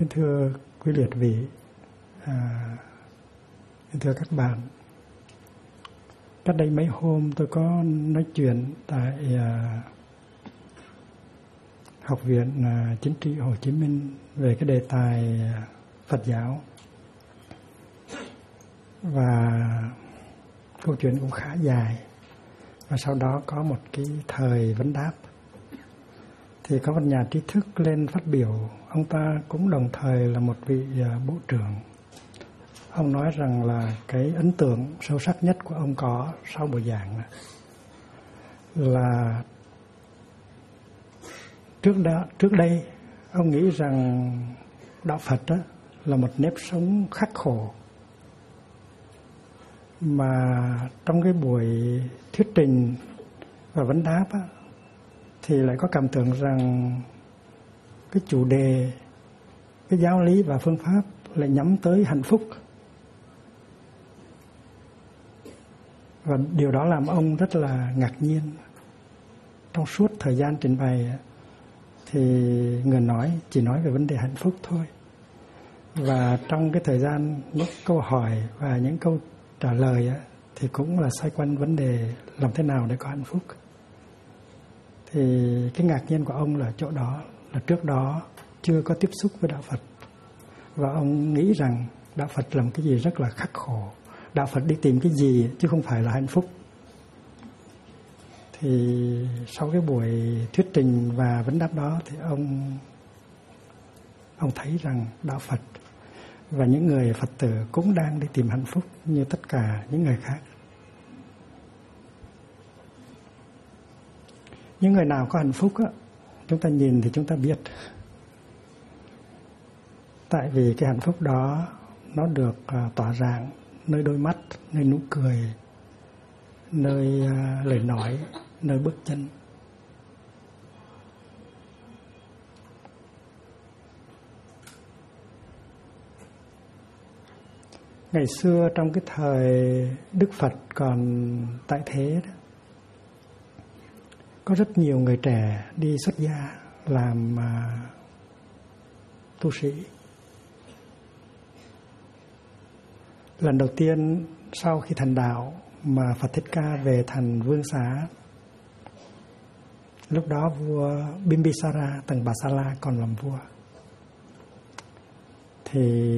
Kính thưa quý liệt vị, kính thưa các bạn, cách đây mấy hôm tôi có nói chuyện tại Học viện Chính trị Hồ Chí Minh về cái đề tài Phật giáo, và câu chuyện cũng khá dài, và sau đó có một cái thời vấn đáp. Thì có một nhà trí thức lên phát biểu, ông ta cũng đồng thời là một vị bộ trưởng. Ông nói rằng là cái ấn tượng sâu sắc nhất của ông có sau buổi giảng là trước đây ông nghĩ rằng đạo Phật đó là một nếp sống khắc khổ, mà trong cái buổi thuyết trình và vấn đáp á, thì lại có cảm tưởng rằng cái chủ đề, cái giáo lý và phương pháp lại nhắm tới hạnh phúc. Và điều đó làm ông rất là ngạc nhiên. Trong suốt thời gian trình bày thì người nói chỉ nói về vấn đề hạnh phúc thôi. Và trong cái thời gian những câu hỏi và những câu trả lời thì cũng là xoay quanh vấn đề làm thế nào để có hạnh phúc. Thì cái ngạc nhiên của ông là chỗ đó, là trước đó chưa có tiếp xúc với đạo Phật, và ông nghĩ rằng đạo Phật làm cái gì rất là khắc khổ, đạo Phật đi tìm cái gì chứ không phải là hạnh phúc. Thì sau cái buổi thuyết trình và vấn đáp đó thì ông thấy rằng đạo Phật và những người Phật tử cũng đang đi tìm hạnh phúc như tất cả những người khác. Những người nào có hạnh phúc á, chúng ta nhìn thì chúng ta biết. Tại vì cái hạnh phúc đó nó được tỏa rạng nơi đôi mắt, nơi nụ cười, nơi lời nói, nơi bước chân. Ngày xưa trong cái thời Đức Phật còn tại thế đó, có rất nhiều người trẻ đi xuất gia làm tu sĩ. Lần đầu tiên sau khi thành đạo mà Phật Thích Ca về thành Vương Xá, lúc đó vua Bimbisara Tầng Bà Sa La còn làm vua, thì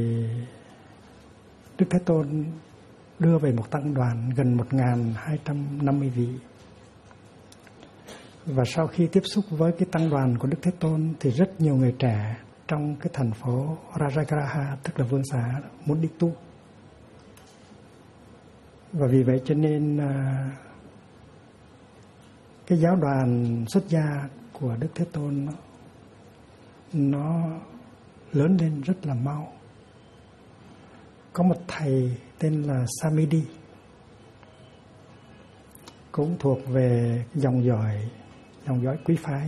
Đức Thế Tôn đưa về một tăng đoàn gần 1.250 vị. Và sau khi tiếp xúc với cái tăng đoàn của Đức Thế Tôn thì rất nhiều người trẻ trong cái thành phố Rajagraha, tức là Vương Xá, muốn đi tu. Và vì vậy cho nên cái giáo đoàn xuất gia của Đức Thế Tôn nó lớn lên rất là mau. Có một thầy tên là Samidi, cũng thuộc về dòng dõi quý phái,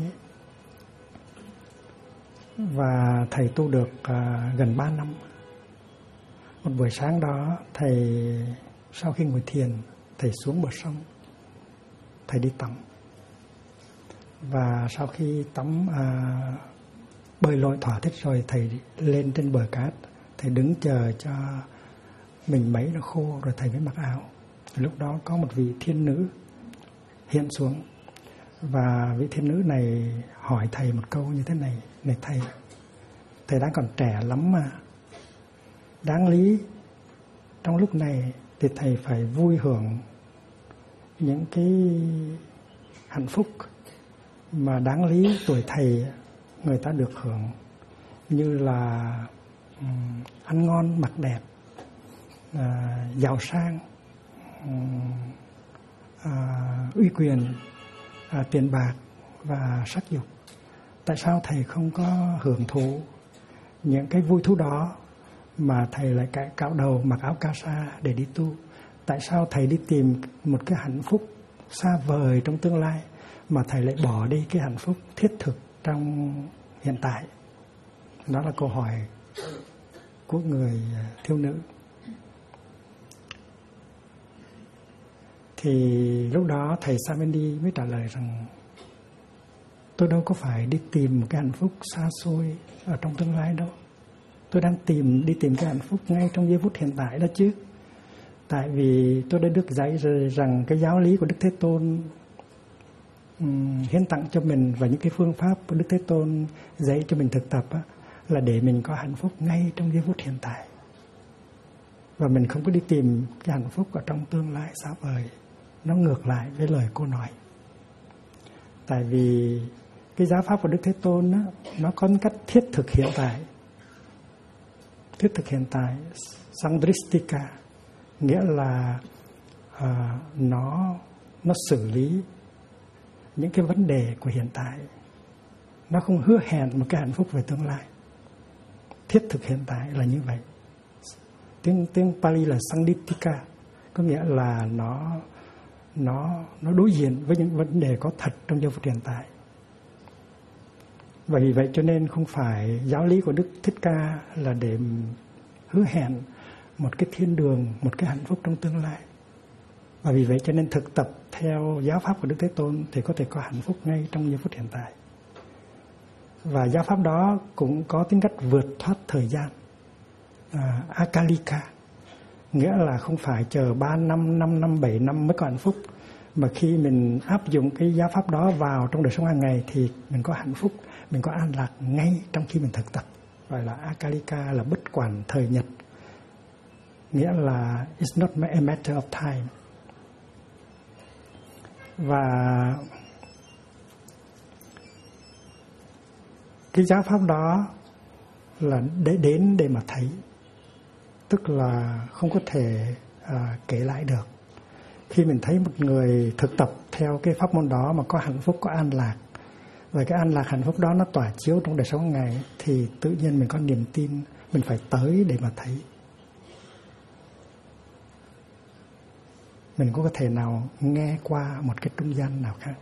và thầy tu được gần 3 năm. Một buổi sáng đó, thầy sau khi ngồi thiền, thầy xuống bờ sông, thầy đi tắm. Và sau khi tắm bơi lội thỏa thích rồi, thầy lên trên bờ cát, thầy đứng chờ cho mình mấy nó khô rồi thầy mới mặc áo. Lúc đó có một vị thiên nữ hiện xuống, và vị thiên nữ này hỏi thầy một câu như thế này: này thầy đang còn trẻ lắm mà, đáng lý trong lúc này thì thầy phải vui hưởng những cái hạnh phúc mà đáng lý tuổi thầy người ta được hưởng, như là ăn ngon mặc đẹp, giàu sang, uy quyền, tiền bạc và sắc dục. Tại sao thầy không có hưởng thụ những cái vui thú đó mà thầy lại cạo đầu mặc áo ca sa để đi tu? Tại sao thầy đi tìm một cái hạnh phúc xa vời trong tương lai mà thầy lại bỏ đi cái hạnh phúc thiết thực trong hiện tại? Đó là câu hỏi của người thiếu nữ. Thì lúc đó thầy Samedi mới trả lời rằng tôi đâu có phải đi tìm một cái hạnh phúc xa xôi ở trong tương lai đâu. Tôi đang đi tìm cái hạnh phúc ngay trong giây phút hiện tại đó chứ. Tại vì tôi đã được dạy rằng cái giáo lý của Đức Thế Tôn hiến tặng cho mình, và những cái phương pháp của Đức Thế Tôn dạy cho mình thực tập á, là để mình có hạnh phúc ngay trong giây phút hiện tại. Và mình không có đi tìm cái hạnh phúc ở trong tương lai xa vời. Nó ngược lại với lời cô nói. Tại vì cái giáo pháp của Đức Thế Tôn á, nó có cách thiết thực hiện tại. Thiết thực hiện tại, Sandristika, nghĩa là nó xử lý những cái vấn đề của hiện tại. Nó không hứa hẹn một cái hạnh phúc về tương lai. Thiết thực hiện tại là như vậy. Tiếng Pali là Sandittika, có nghĩa là nó đối diện với những vấn đề có thật trong giây phút hiện tại. Và vì vậy cho nên không phải giáo lý của Đức Thích Ca là để hứa hẹn một cái thiên đường, một cái hạnh phúc trong tương lai. Và vì vậy cho nên thực tập theo giáo pháp của Đức Thế Tôn thì có thể có hạnh phúc ngay trong giây phút hiện tại. Và giáo pháp đó cũng có tính cách vượt thoát thời gian, Akalika, nghĩa là không phải chờ 3 năm, 5 năm, 7 năm mới có hạnh phúc, mà khi mình áp dụng cái giáo pháp đó vào trong đời sống hàng ngày thì mình có hạnh phúc, mình có an lạc ngay trong khi mình thực tập. Gọi là Akalika, là bất quản thời nhật, nghĩa là it's not a matter of time. Và cái giáo pháp đó là đến để mà thấy, tức là không có thể kể lại được. Khi mình thấy một người thực tập theo cái pháp môn đó mà có hạnh phúc, có an lạc, và cái an lạc hạnh phúc đó nó tỏa chiếu trong đời sống hàng ngày, thì tự nhiên mình có niềm tin mình phải tới để mà thấy. Mình cũng có thể nào nghe qua một cái trung gian nào khác.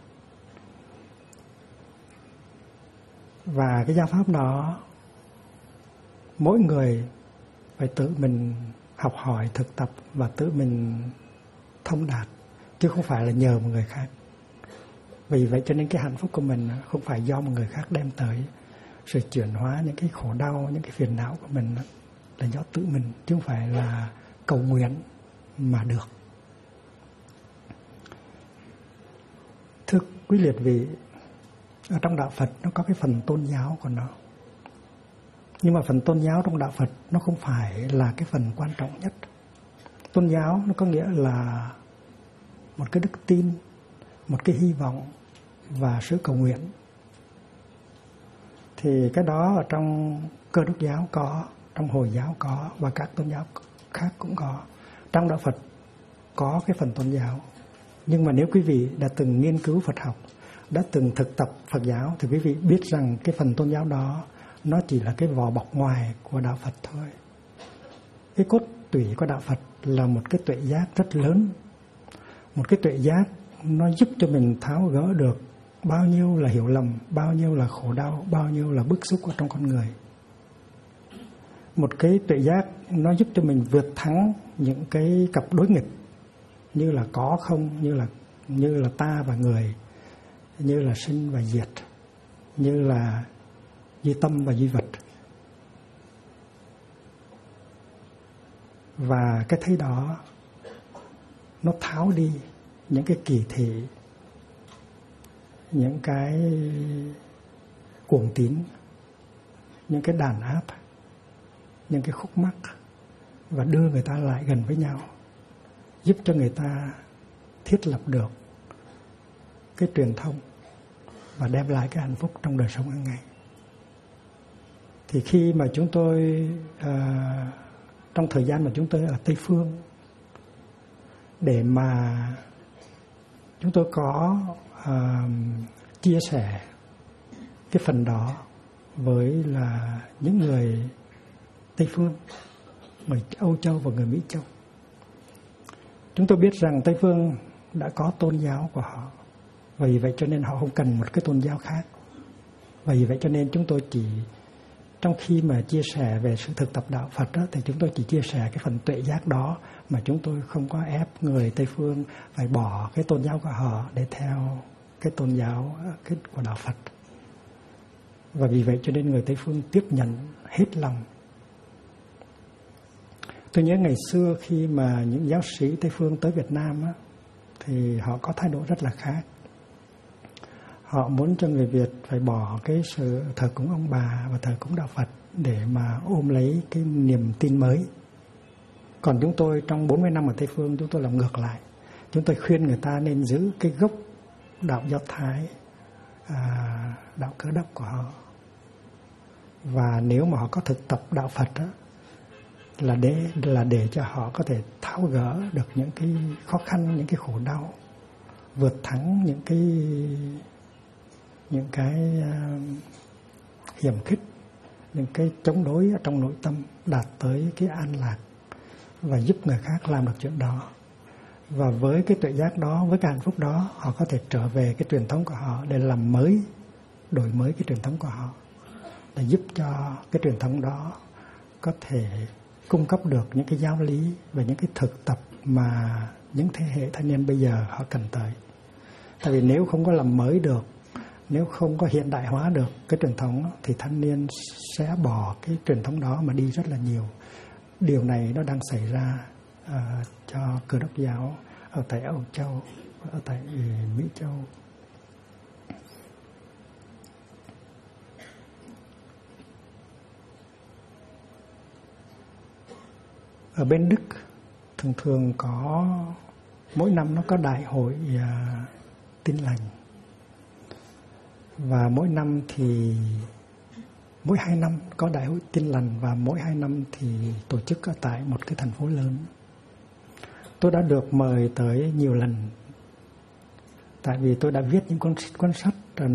Và cái giáo pháp đó mỗi người phải tự mình học hỏi, thực tập và tự mình thông đạt, chứ không phải là nhờ một người khác. Vì vậy cho nên cái hạnh phúc của mình không phải do một người khác đem tới. Sự chuyển hóa những cái khổ đau, những cái phiền não của mình là do tự mình, chứ không phải là cầu nguyện mà được. Thưa quý liệt vị, ở trong đạo Phật nó có cái phần tôn giáo của nó. Nhưng mà phần tôn giáo trong đạo Phật nó không phải là cái phần quan trọng nhất. Tôn giáo nó có nghĩa là một cái đức tin, một cái hy vọng và sự cầu nguyện. Thì cái đó ở trong Cơ Đốc giáo có, trong Hồi giáo có, và các tôn giáo khác cũng có. Trong đạo Phật có cái phần tôn giáo. Nhưng mà nếu quý vị đã từng nghiên cứu Phật học, đã từng thực tập Phật giáo, thì quý vị biết rằng cái phần tôn giáo đó nó chỉ là cái vỏ bọc ngoài của đạo Phật thôi. Cái cốt tủy của đạo Phật là một cái tuệ giác rất lớn. Một cái tuệ giác nó giúp cho mình tháo gỡ được bao nhiêu là hiểu lầm, bao nhiêu là khổ đau, bao nhiêu là bức xúc ở trong con người. Một cái tuệ giác nó giúp cho mình vượt thắng những cái cặp đối nghịch, như là có không, như là ta và người, như là sinh và diệt, như là duy tâm và duy vật. Và cái thấy đó nó tháo đi những cái kỳ thị, những cái cuồng tín, những cái đàn áp, những cái khúc mắc, và đưa người ta lại gần với nhau, giúp cho người ta thiết lập được cái truyền thông và đem lại cái hạnh phúc trong đời sống hàng ngày. Thì khi mà chúng tôi trong thời gian mà chúng tôi ở Tây Phương, để mà chúng tôi có chia sẻ cái phần đó với là những người Tây Phương, người Âu Châu và người Mỹ Châu. Chúng tôi biết rằng Tây Phương đã có tôn giáo của họ, vì vậy cho nên họ không cần một cái tôn giáo khác. Vì vậy cho nên chúng tôi chỉ, trong khi mà chia sẻ về sự thực tập đạo Phật đó, thì chúng tôi chỉ chia sẻ cái phần tuệ giác đó, mà chúng tôi không có ép người Tây Phương phải bỏ cái tôn giáo của họ để theo cái tôn giáo của đạo Phật. Và vì vậy cho nên người Tây Phương tiếp nhận hết lòng Tôi nhớ ngày xưa khi mà những giáo sĩ Tây phương tới Việt Nam á, thì họ có thái độ rất là khác. Họ muốn cho người Việt phải bỏ cái sự thờ cúng ông bà và thờ cúng đạo Phật để mà ôm lấy cái niềm tin mới. Còn chúng tôi trong 40 năm ở Tây phương, chúng tôi làm ngược lại. Chúng tôi khuyên người ta nên giữ cái gốc đạo Do Thái, đạo Cơ Đốc của họ. Và nếu mà họ có thực tập đạo Phật đó, là để cho họ có thể tháo gỡ được những cái khó khăn, những cái khổ đau, vượt thắng những cái hiểm khích, những cái chống đối ở trong nội tâm, đạt tới cái an lạc và giúp người khác làm được chuyện đó. Và với cái tuệ giác đó, với cái hạnh phúc đó, họ có thể trở về cái truyền thống của họ để làm mới, đổi mới cái truyền thống của họ, để giúp cho cái truyền thống đó có thể cung cấp được những cái giáo lý và những cái thực tập mà những thế hệ thanh niên bây giờ họ cần tới. Tại vì nếu không có làm mới được, nếu không có hiện đại hóa được cái truyền thống thì thanh niên sẽ bỏ cái truyền thống đó mà đi rất là nhiều. Điều này nó đang xảy ra cho Cơ Đốc giáo ở tại Âu Châu, ở tại Mỹ Châu. Ở bên Đức thường có mỗi năm nó có đại hội Tin Lành. Và mỗi năm thì mỗi 2 năm có đại hội Tin Lành, và mỗi 2 năm thì tổ chức ở tại một cái thành phố lớn. Tôi đã được mời tới nhiều lần, tại vì tôi đã viết những cuốn sách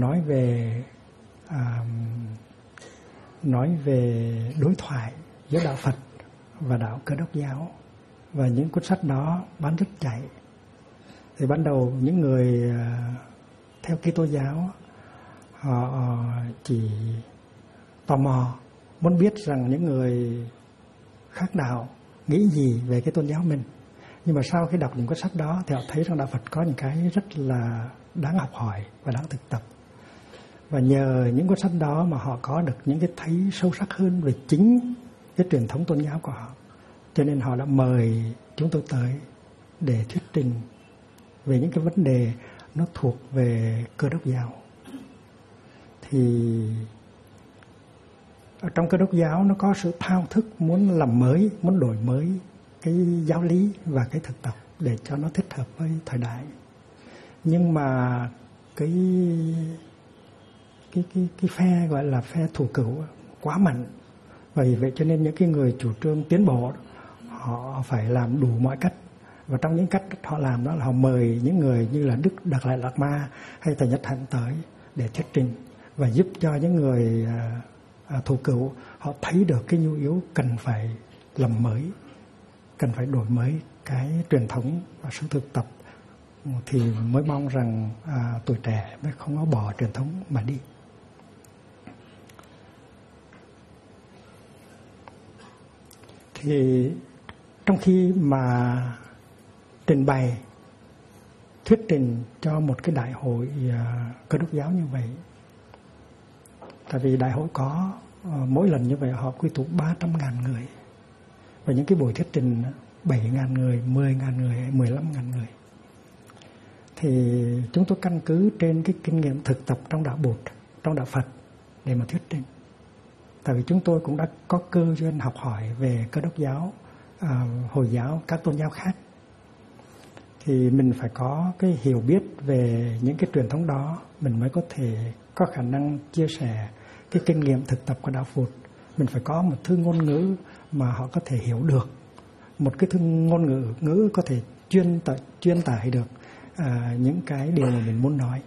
nói về đối thoại giữa đạo Phật và đạo Cơ Đốc giáo, và những cuốn sách đó bán rất chạy. Thì ban đầu những người theo Kitô giáo họ chỉ tò mò muốn biết rằng những người khác đạo nghĩ gì về cái tôn giáo mình. Nhưng mà sau khi đọc những cuốn sách đó thì họ thấy rằng đạo Phật có những cái rất là đáng học hỏi và đáng thực tập. Và nhờ những cuốn sách đó mà họ có được những cái thấy sâu sắc hơn về chính cái truyền thống tôn giáo của họ. Cho nên họ đã mời chúng tôi tới để thuyết trình về những cái vấn đề nó thuộc về Cơ Đốc giáo. Thì ở trong Cơ Đốc giáo nó có sự thao thức muốn làm mới, muốn đổi mới cái giáo lý và cái thực tập để cho nó thích hợp với thời đại. Nhưng mà cái phe gọi là phe thủ cửu quá mạnh. Vì vậy cho nên những cái người chủ trương tiến bộ họ phải làm đủ mọi cách. Và trong những cách họ làm đó là họ mời những người như là Đức Đạt Lại Lạt Ma hay Thầy Nhất Hạnh tới để thuyết trình và giúp cho những người thủ cửu họ thấy được cái nhu yếu cần phải làm mới, cần phải đổi mới cái truyền thống và sự thực tập, thì mới mong rằng tuổi trẻ mới không có bỏ truyền thống mà đi. Thì trong khi mà trình bày thuyết trình cho một cái đại hội Cơ Đốc giáo như vậy, tại vì đại hội có mỗi lần như vậy họ quy tụ 300.000 người, và những cái buổi thuyết trình 7.000 người, 10.000 người, 15.000 người, thì chúng tôi căn cứ trên cái kinh nghiệm thực tập trong đạo Bụt, trong đạo Phật để mà thuyết trình. Tại vì chúng tôi cũng đã có cơ duyên học hỏi về Cơ Đốc giáo, Hồi giáo, các tôn giáo khác, thì mình phải có cái hiểu biết về những cái truyền thống đó, mình mới có thể có khả năng chia sẻ cái kinh nghiệm thực tập của đạo Phật. Mình phải có một thứ ngôn ngữ mà họ có thể hiểu được, một cái thứ ngôn ngữ có thể chuyên tải được những cái điều mà mình muốn nói.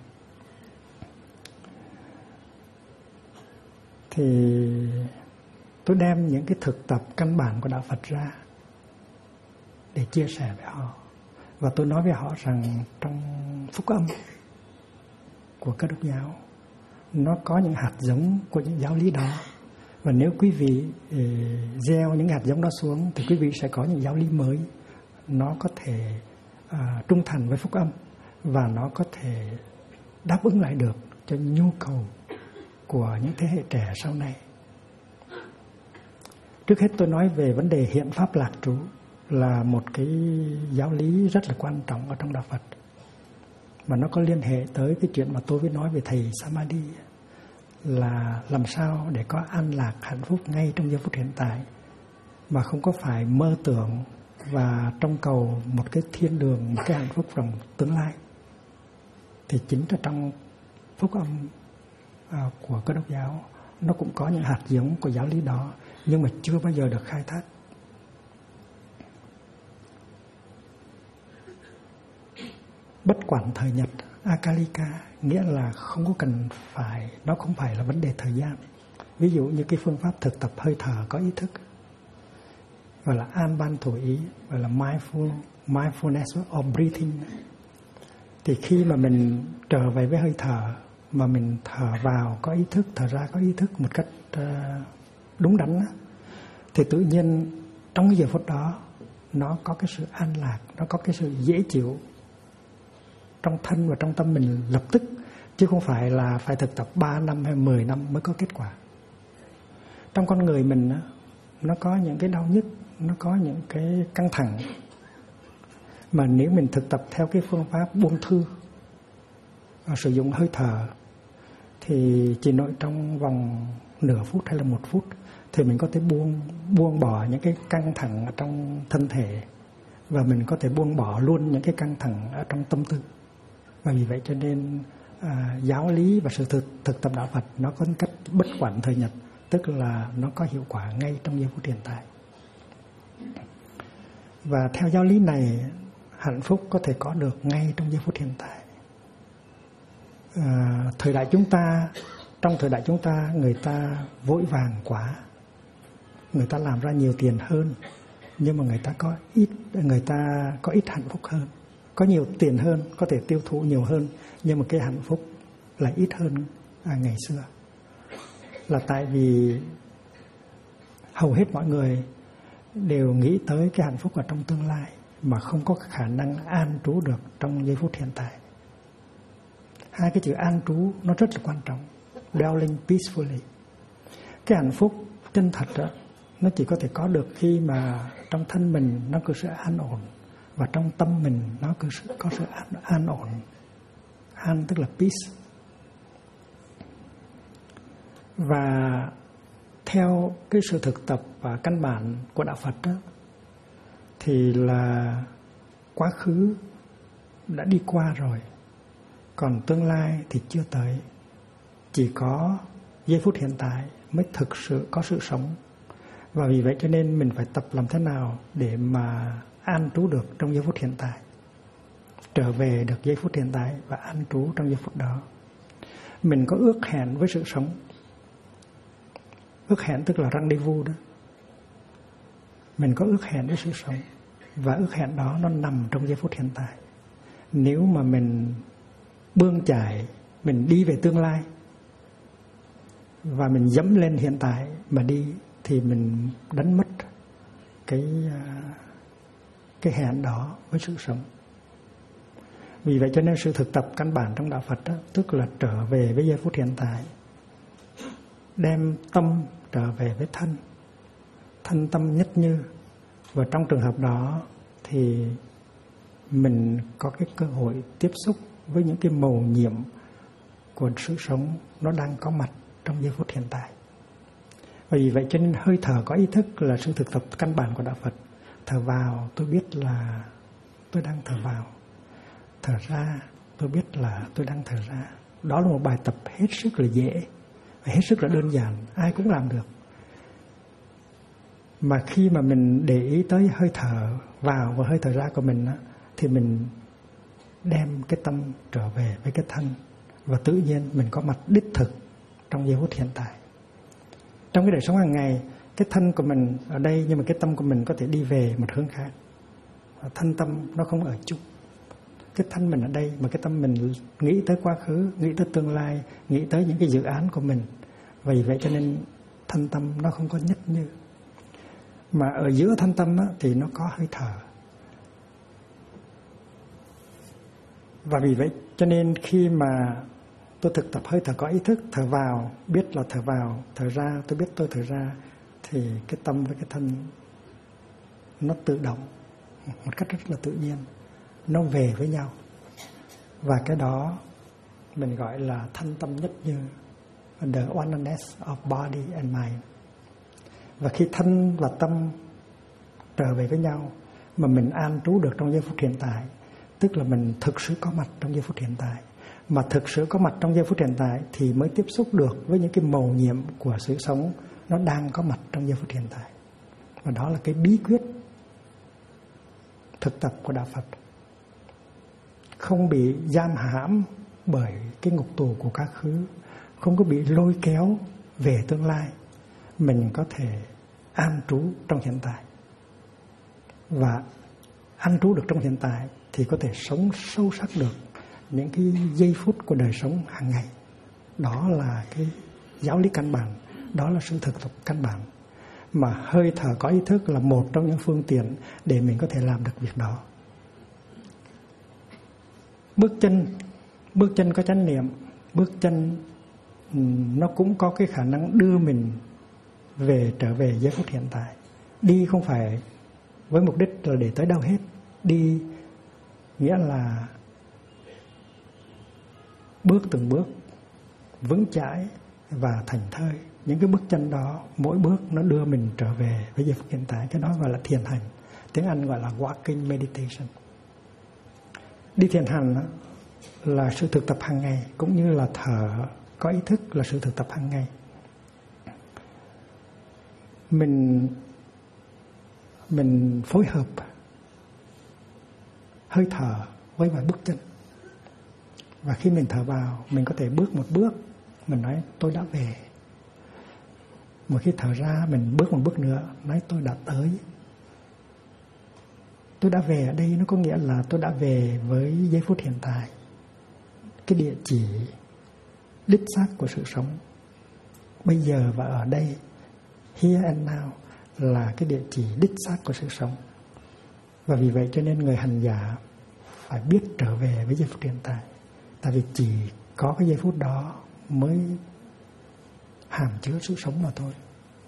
Thì tôi đem những cái thực tập căn bản của đạo Phật ra để chia sẻ với họ. Và tôi nói với họ rằng trong phúc âm của Cơ Đốc giáo nó có những hạt giống của những giáo lý đó. Và nếu quý vị gieo những hạt giống đó xuống thì quý vị sẽ có những giáo lý mới. Nó có thể trung thành với phúc âm và nó có thể đáp ứng lại được cho nhu cầu của những thế hệ trẻ sau này. Trước hết tôi nói về vấn đề hiện pháp lạc trú là một cái giáo lý rất là quan trọng ở trong đạo Phật, mà nó có liên hệ tới cái chuyện mà tôi mới nói về thầy Samadhi, là làm sao để có an lạc hạnh phúc ngay trong giây phút hiện tại mà không có phải mơ tưởng và trông cầu một cái thiên đường, một cái hạnh phúc trong tương lai. Thì chính là trong phúc âm của Cơ Đốc giáo nó cũng có những hạt giống của giáo lý đó, nhưng mà chưa bao giờ được khai thác. Bất quản thời nhật, akalika, nghĩa là không có cần phải, nó không phải là vấn đề thời gian. Ví dụ như cái phương pháp thực tập hơi thở có ý thức, gọi là an ban thủ ý, gọi là mindfulness of breathing. Thì khi mà mình trở về với hơi thở, mà mình thở vào có ý thức, thở ra có ý thức một cách đúng đắn, thì tự nhiên trong cái giờ phút đó nó có cái sự an lạc, nó có cái sự dễ chịu trong thân và trong tâm mình lập tức, chứ không phải là phải thực tập 3 năm hay 10 năm mới có kết quả. Trong con người mình nó có những cái đau nhức, nó có những cái căng thẳng, mà nếu mình thực tập theo cái phương pháp buông thư và sử dụng hơi thở thì chỉ nội trong vòng nửa phút hay là 1 phút thì mình có thể buông bỏ những cái căng thẳng ở trong thân thể, và mình có thể buông bỏ luôn những cái căng thẳng ở trong tâm tư. Và vì vậy cho nên giáo lý và sự thực tập đạo Phật nó có cách bất quản thời nhật, tức là nó có hiệu quả ngay trong giây phút hiện tại. Và theo giáo lý này, hạnh phúc có thể có được ngay trong giây phút hiện tại. Thời đại chúng ta, trong thời đại chúng ta, người ta vội vàng quá, người ta làm ra nhiều tiền hơn, nhưng mà người ta có ít hạnh phúc hơn. Có nhiều tiền hơn, có thể tiêu thụ nhiều hơn, nhưng mà cái hạnh phúc lại ít hơn ngày xưa. Là tại vì hầu hết mọi người đều nghĩ tới cái hạnh phúc ở trong tương lai mà không có khả năng an trú được trong giây phút hiện tại. Hai cái chữ an trú nó rất là quan trọng. Dwelling peacefully. Cái hạnh phúc chân thật đó, nó chỉ có thể có được khi mà trong thân mình nó có sự an ổn, và trong tâm mình nó có sự an ổn. An tức là peace. Và theo cái sự thực tập và căn bản của đạo Phật đó, thì là quá khứ đã đi qua rồi, còn tương lai thì chưa tới. Chỉ có giây phút hiện tại mới thực sự có sự sống. Và vì vậy cho nên mình phải tập làm thế nào để mà an trú được trong giây phút hiện tại, trở về được giây phút hiện tại và an trú trong giây phút đó. Mình có ước hẹn với sự sống. Ước hẹn tức là rendezvous đó. Mình có ước hẹn với sự sống, và ước hẹn đó nó nằm trong giây phút hiện tại. Nếu mà mình bươn chải, mình đi về tương lai và mình dẫm lên hiện tại mà đi, thì mình đánh mất cái hẹn đó với sự sống. Vì vậy cho nên sự thực tập căn bản trong đạo Phật đó, tức là trở về với giây phút hiện tại, đem tâm trở về với thân tâm nhất như. Và trong trường hợp đó thì mình có cái cơ hội tiếp xúc với những cái mầu nhiệm của sự sống nó đang có mặt trong giây phút hiện tại. Vì vậy cho nên hơi thở có ý thức là sự thực tập căn bản của đạo Phật. Thở vào tôi biết là tôi đang thở vào, thở ra tôi biết là tôi đang thở ra. Đó là một bài tập hết sức là dễ và hết sức là đơn giản, ai cũng làm được. Mà khi mà mình để ý tới hơi thở vào và hơi thở ra của mình thì mình đem cái tâm trở về với cái thân, và tự nhiên mình có mặt đích thực trong giây phút hiện tại. Trong cái đời sống hàng ngày, cái thân của mình ở đây, nhưng mà cái tâm của mình có thể đi về một hướng khác. Thân tâm nó không ở chung. Cái thân mình ở đây mà cái tâm mình nghĩ tới quá khứ, nghĩ tới tương lai, nghĩ tới những cái dự án của mình. Vì vậy cho nên thân tâm nó không có nhất như. Mà ở giữa thân tâm thì nó có hơi thở. Và vì vậy cho nên khi mà tôi thực tập hơi thở có ý thức, thở vào biết là thở vào, thở ra tôi biết tôi thở ra, thì cái tâm với cái thân nó tự động một cách rất là tự nhiên, nó về với nhau. Và cái đó mình gọi là thanh tâm nhất như, the oneness of body and mind. Và khi thân và tâm trở về với nhau mà mình an trú được trong giây phút hiện tại, tức là mình thực sự có mặt trong giây phút hiện tại. Mà thực sự có mặt trong giây phút hiện tại thì mới tiếp xúc được với những cái mầu nhiệm của sự sống nó đang có mặt trong giây phút hiện tại. Và đó là cái bí quyết thực tập của Đạo Phật. Không bị giam hãm bởi cái ngục tù của quá khứ, không có bị lôi kéo về tương lai. Mình có thể an trú trong hiện tại. Và an trú được trong hiện tại thì có thể sống sâu sắc được những cái giây phút của đời sống hàng ngày. Đó là cái giáo lý căn bản, đó là sự thực tập căn bản. Mà hơi thở có ý thức là một trong những phương tiện để mình có thể làm được việc đó. Bước chân có chánh niệm, bước chân nó cũng có cái khả năng đưa mình trở về giây phút hiện tại. Đi không phải với mục đích là để tới đâu hết. Đi nghĩa là bước từng bước vững chãi và thành thơi. Những cái bước chân đó, mỗi bước nó đưa mình trở về với giây phút hiện tại. Cái đó gọi là thiền hành. Tiếng Anh gọi là walking meditation. Đi thiền hành là sự thực tập hàng ngày, cũng như là thở có ý thức là sự thực tập hàng ngày. Mình phối hợp hơi thở với vài bước chân. Và khi mình thở vào, mình có thể bước một bước, mình nói tôi đã về. Một khi thở ra, mình bước một bước nữa, nói tôi đã tới. Tôi đã về ở đây nó có nghĩa là tôi đã về với giây phút hiện tại. Cái địa chỉ đích xác của sự sống bây giờ và ở đây, here and now, là cái địa chỉ đích xác của sự sống. Và vì vậy cho nên người hành giả phải biết trở về với giây phút hiện tại. Tại vì chỉ có cái giây phút đó mới hàm chứa sự sống mà thôi.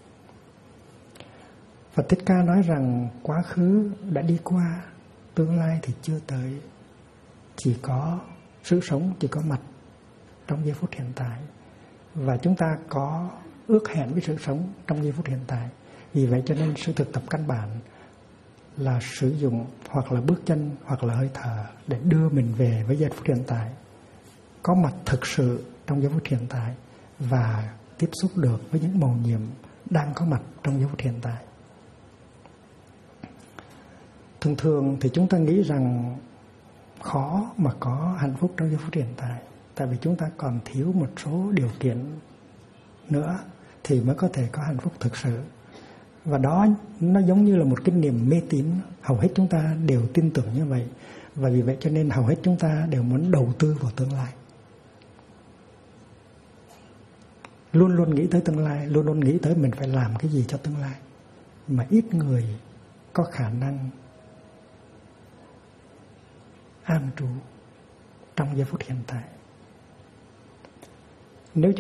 Phật Thích Ca nói rằng quá khứ đã đi qua, tương lai thì chưa tới. Chỉ có sự sống, chỉ có mặt trong giây phút hiện tại. Và chúng ta có ước hẹn với sự sống trong giây phút hiện tại. Vì vậy cho nên sự thực tập căn bản là sử dụng hoặc là bước chân hoặc là hơi thở để đưa mình về với giây phút hiện tại, có mặt thực sự trong giây phút hiện tại và tiếp xúc được với những mầu nhiệm đang có mặt trong giây phút hiện tại. Thường thường thì chúng ta nghĩ rằng khó mà có hạnh phúc trong giây phút hiện tại, tại vì chúng ta còn thiếu một số điều kiện nữa thì mới có thể có hạnh phúc thực sự. Và đó nó giống như là một cái niềm mê tín. Hầu hết chúng ta đều tin tưởng như vậy. Và vì vậy cho nên hầu hết chúng ta đều muốn đầu tư vào tương lai. Luôn luôn nghĩ tới tương lai, luôn luôn nghĩ tới mình phải làm cái gì cho tương lai. Mà ít người có khả năng an trú trong giây phút hiện tại. Nếu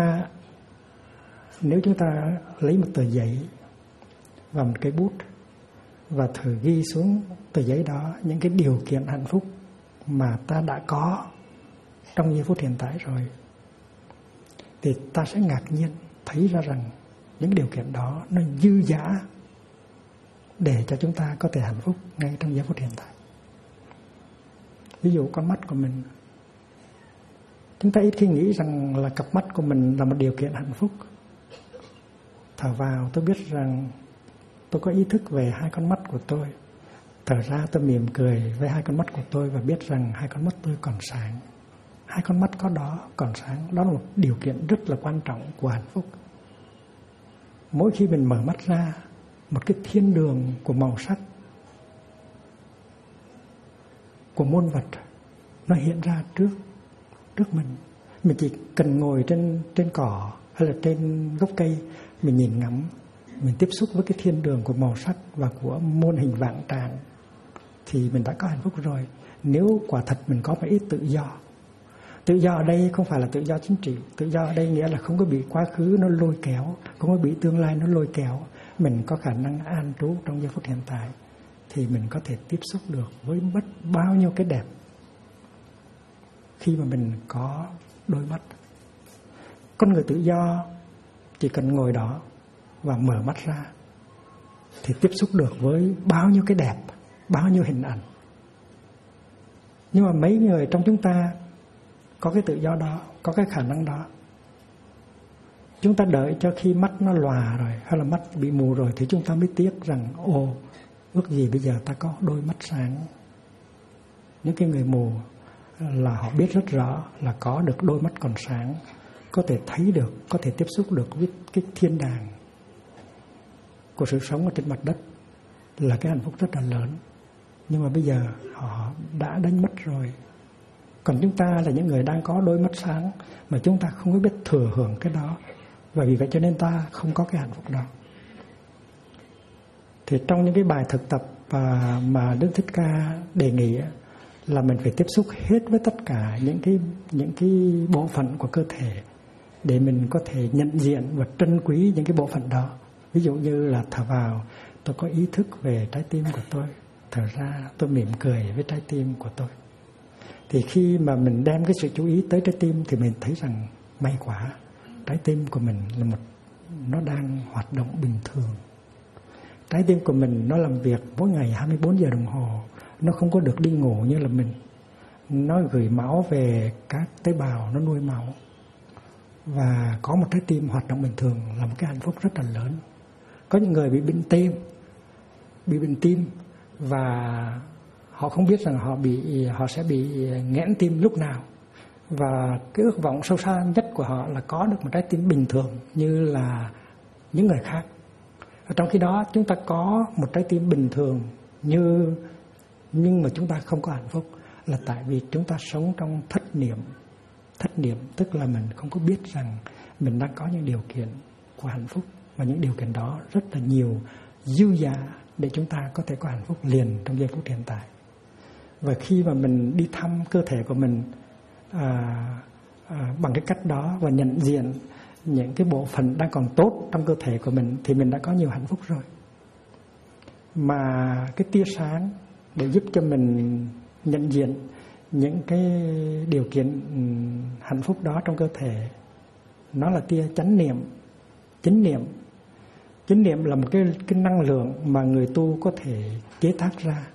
chúng ta lấy một tờ giấy và một cái bút và thử ghi xuống tờ giấy đó những cái điều kiện hạnh phúc mà ta đã có trong giây phút hiện tại rồi, thì ta sẽ ngạc nhiên thấy ra rằng những điều kiện đó nó dư dả để cho chúng ta có thể hạnh phúc ngay trong giây phút hiện tại. Ví dụ con mắt của mình, chúng ta ít khi nghĩ rằng là cặp mắt của mình là một điều kiện hạnh phúc. Thở vào tôi biết rằng tôi có ý thức về hai con mắt của tôi. Thở ra tôi mỉm cười với hai con mắt của tôi và biết rằng hai con mắt tôi còn sáng. Hai con mắt có đó còn sáng, đó là một điều kiện rất là quan trọng của hạnh phúc. Mỗi khi mình mở mắt ra, một cái thiên đường của màu sắc, của muôn vật nó hiện ra trước mình. Mình chỉ cần ngồi trên cỏ hay là trên gốc cây, mình nhìn ngắm, mình tiếp xúc với cái thiên đường của màu sắc và của muôn hình vạn trạng thì mình đã có hạnh phúc rồi. Nếu quả thật mình có một ít tự do. Tự do ở đây không phải là tự do chính trị. Tự do ở đây nghĩa là không có bị quá khứ nó lôi kéo, không có bị tương lai nó lôi kéo, mình có khả năng an trú trong giây phút hiện tại, thì mình có thể tiếp xúc được với bao nhiêu cái đẹp khi mà mình có đôi mắt. Con người tự do chỉ cần ngồi đó và mở mắt ra thì tiếp xúc được với bao nhiêu cái đẹp, bao nhiêu hình ảnh. Nhưng mà mấy người trong chúng ta có cái tự do đó, có cái khả năng đó. Chúng ta đợi cho khi mắt nó lòa rồi, hay là mắt bị mù rồi, thì chúng ta mới tiếc rằng ước gì bây giờ ta có đôi mắt sáng. Những cái người mù là họ biết rất rõ là có được đôi mắt còn sáng, có thể thấy được, có thể tiếp xúc được với cái thiên đàng của sự sống ở trên mặt đất, là cái hạnh phúc rất là lớn. Nhưng mà bây giờ họ đã đánh mất rồi. Còn chúng ta là những người đang có đôi mắt sáng mà chúng ta không có biết thừa hưởng cái đó, và vì vậy cho nên ta không có cái hạnh phúc đó. Thì trong những cái bài thực tập mà Đức Thích Ca đề nghị là mình phải tiếp xúc hết với tất cả những cái bộ phận của cơ thể để mình có thể nhận diện và trân quý những cái bộ phận đó. Ví dụ như là thở vào, tôi có ý thức về trái tim của tôi. Thở ra, tôi mỉm cười với trái tim của tôi. Thì khi mà mình đem cái sự chú ý tới trái tim thì mình thấy rằng may quá, trái tim của mình là nó đang hoạt động bình thường. Trái tim của mình nó làm việc mỗi ngày 24 giờ đồng hồ, nó không có được đi ngủ như là mình. Nó gửi máu về các tế bào, nó nuôi máu. Và có một trái tim hoạt động bình thường là một cái hạnh phúc rất là lớn. Có những người bị bệnh tim và họ không biết rằng họ sẽ bị nghẽn tim lúc nào. Và cái ước vọng sâu xa nhất của họ là có được một trái tim bình thường như là những người khác. Và trong khi đó chúng ta có một trái tim bình thường nhưng mà chúng ta không có hạnh phúc, là tại vì chúng ta sống trong thất niệm. Thất niệm tức là mình không có biết rằng mình đang có những điều kiện của hạnh phúc, và những điều kiện đó rất là nhiều, dư dả để chúng ta có thể có hạnh phúc liền trong giây phút hiện tại. Và khi mà mình đi thăm cơ thể của mình bằng cái cách đó và nhận diện những cái bộ phận đang còn tốt trong cơ thể của mình, thì mình đã có nhiều hạnh phúc rồi. Mà cái tia sáng để giúp cho mình nhận diện những cái điều kiện hạnh phúc đó trong cơ thể, nó là tia chánh niệm. Chánh niệm là một cái năng lượng mà người tu có thể chế tác ra.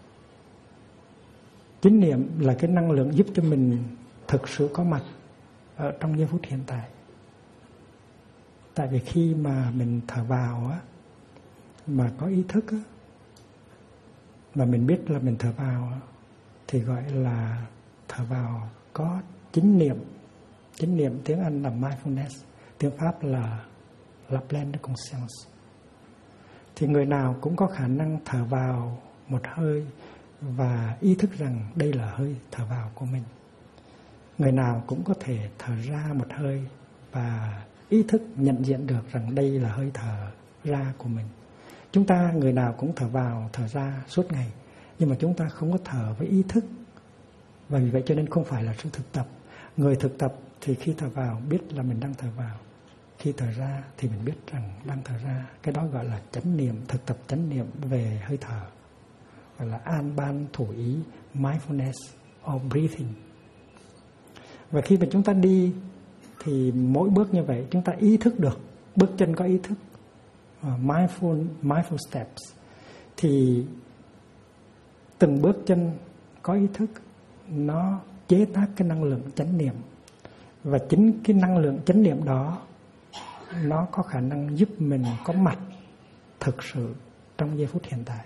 Chánh niệm là cái năng lượng giúp cho mình thực sự có mặt ở trong giây phút hiện tại. Tại vì khi mà mình thở vào mà có ý thức mà mình biết là mình thở vào thì gọi là thở vào có chánh niệm. Chánh niệm tiếng Anh là mindfulness, tiếng Pháp là la pleine conscience. Thì người nào cũng có khả năng thở vào một hơi và ý thức rằng đây là hơi thở vào của mình. Người nào cũng có thể thở ra một hơi và ý thức nhận diện được rằng đây là hơi thở ra của mình. Chúng ta người nào cũng thở vào, thở ra suốt ngày, nhưng mà chúng ta không có thở với ý thức. Và vì vậy cho nên không phải là sự thực tập. Người thực tập thì khi thở vào biết là mình đang thở vào, khi thở ra thì mình biết rằng đang thở ra. Cái đó gọi là chánh niệm, thực tập chánh niệm về hơi thở, gọi là an ban thủ ý, mindfulness of breathing. Và khi mà chúng ta đi thì mỗi bước như vậy chúng ta ý thức được, bước chân có ý thức, mindful steps. Thì từng bước chân có ý thức nó chế tác cái năng lượng chánh niệm. Và chính cái năng lượng chánh niệm đó nó có khả năng giúp mình có mặt thực sự trong giây phút hiện tại.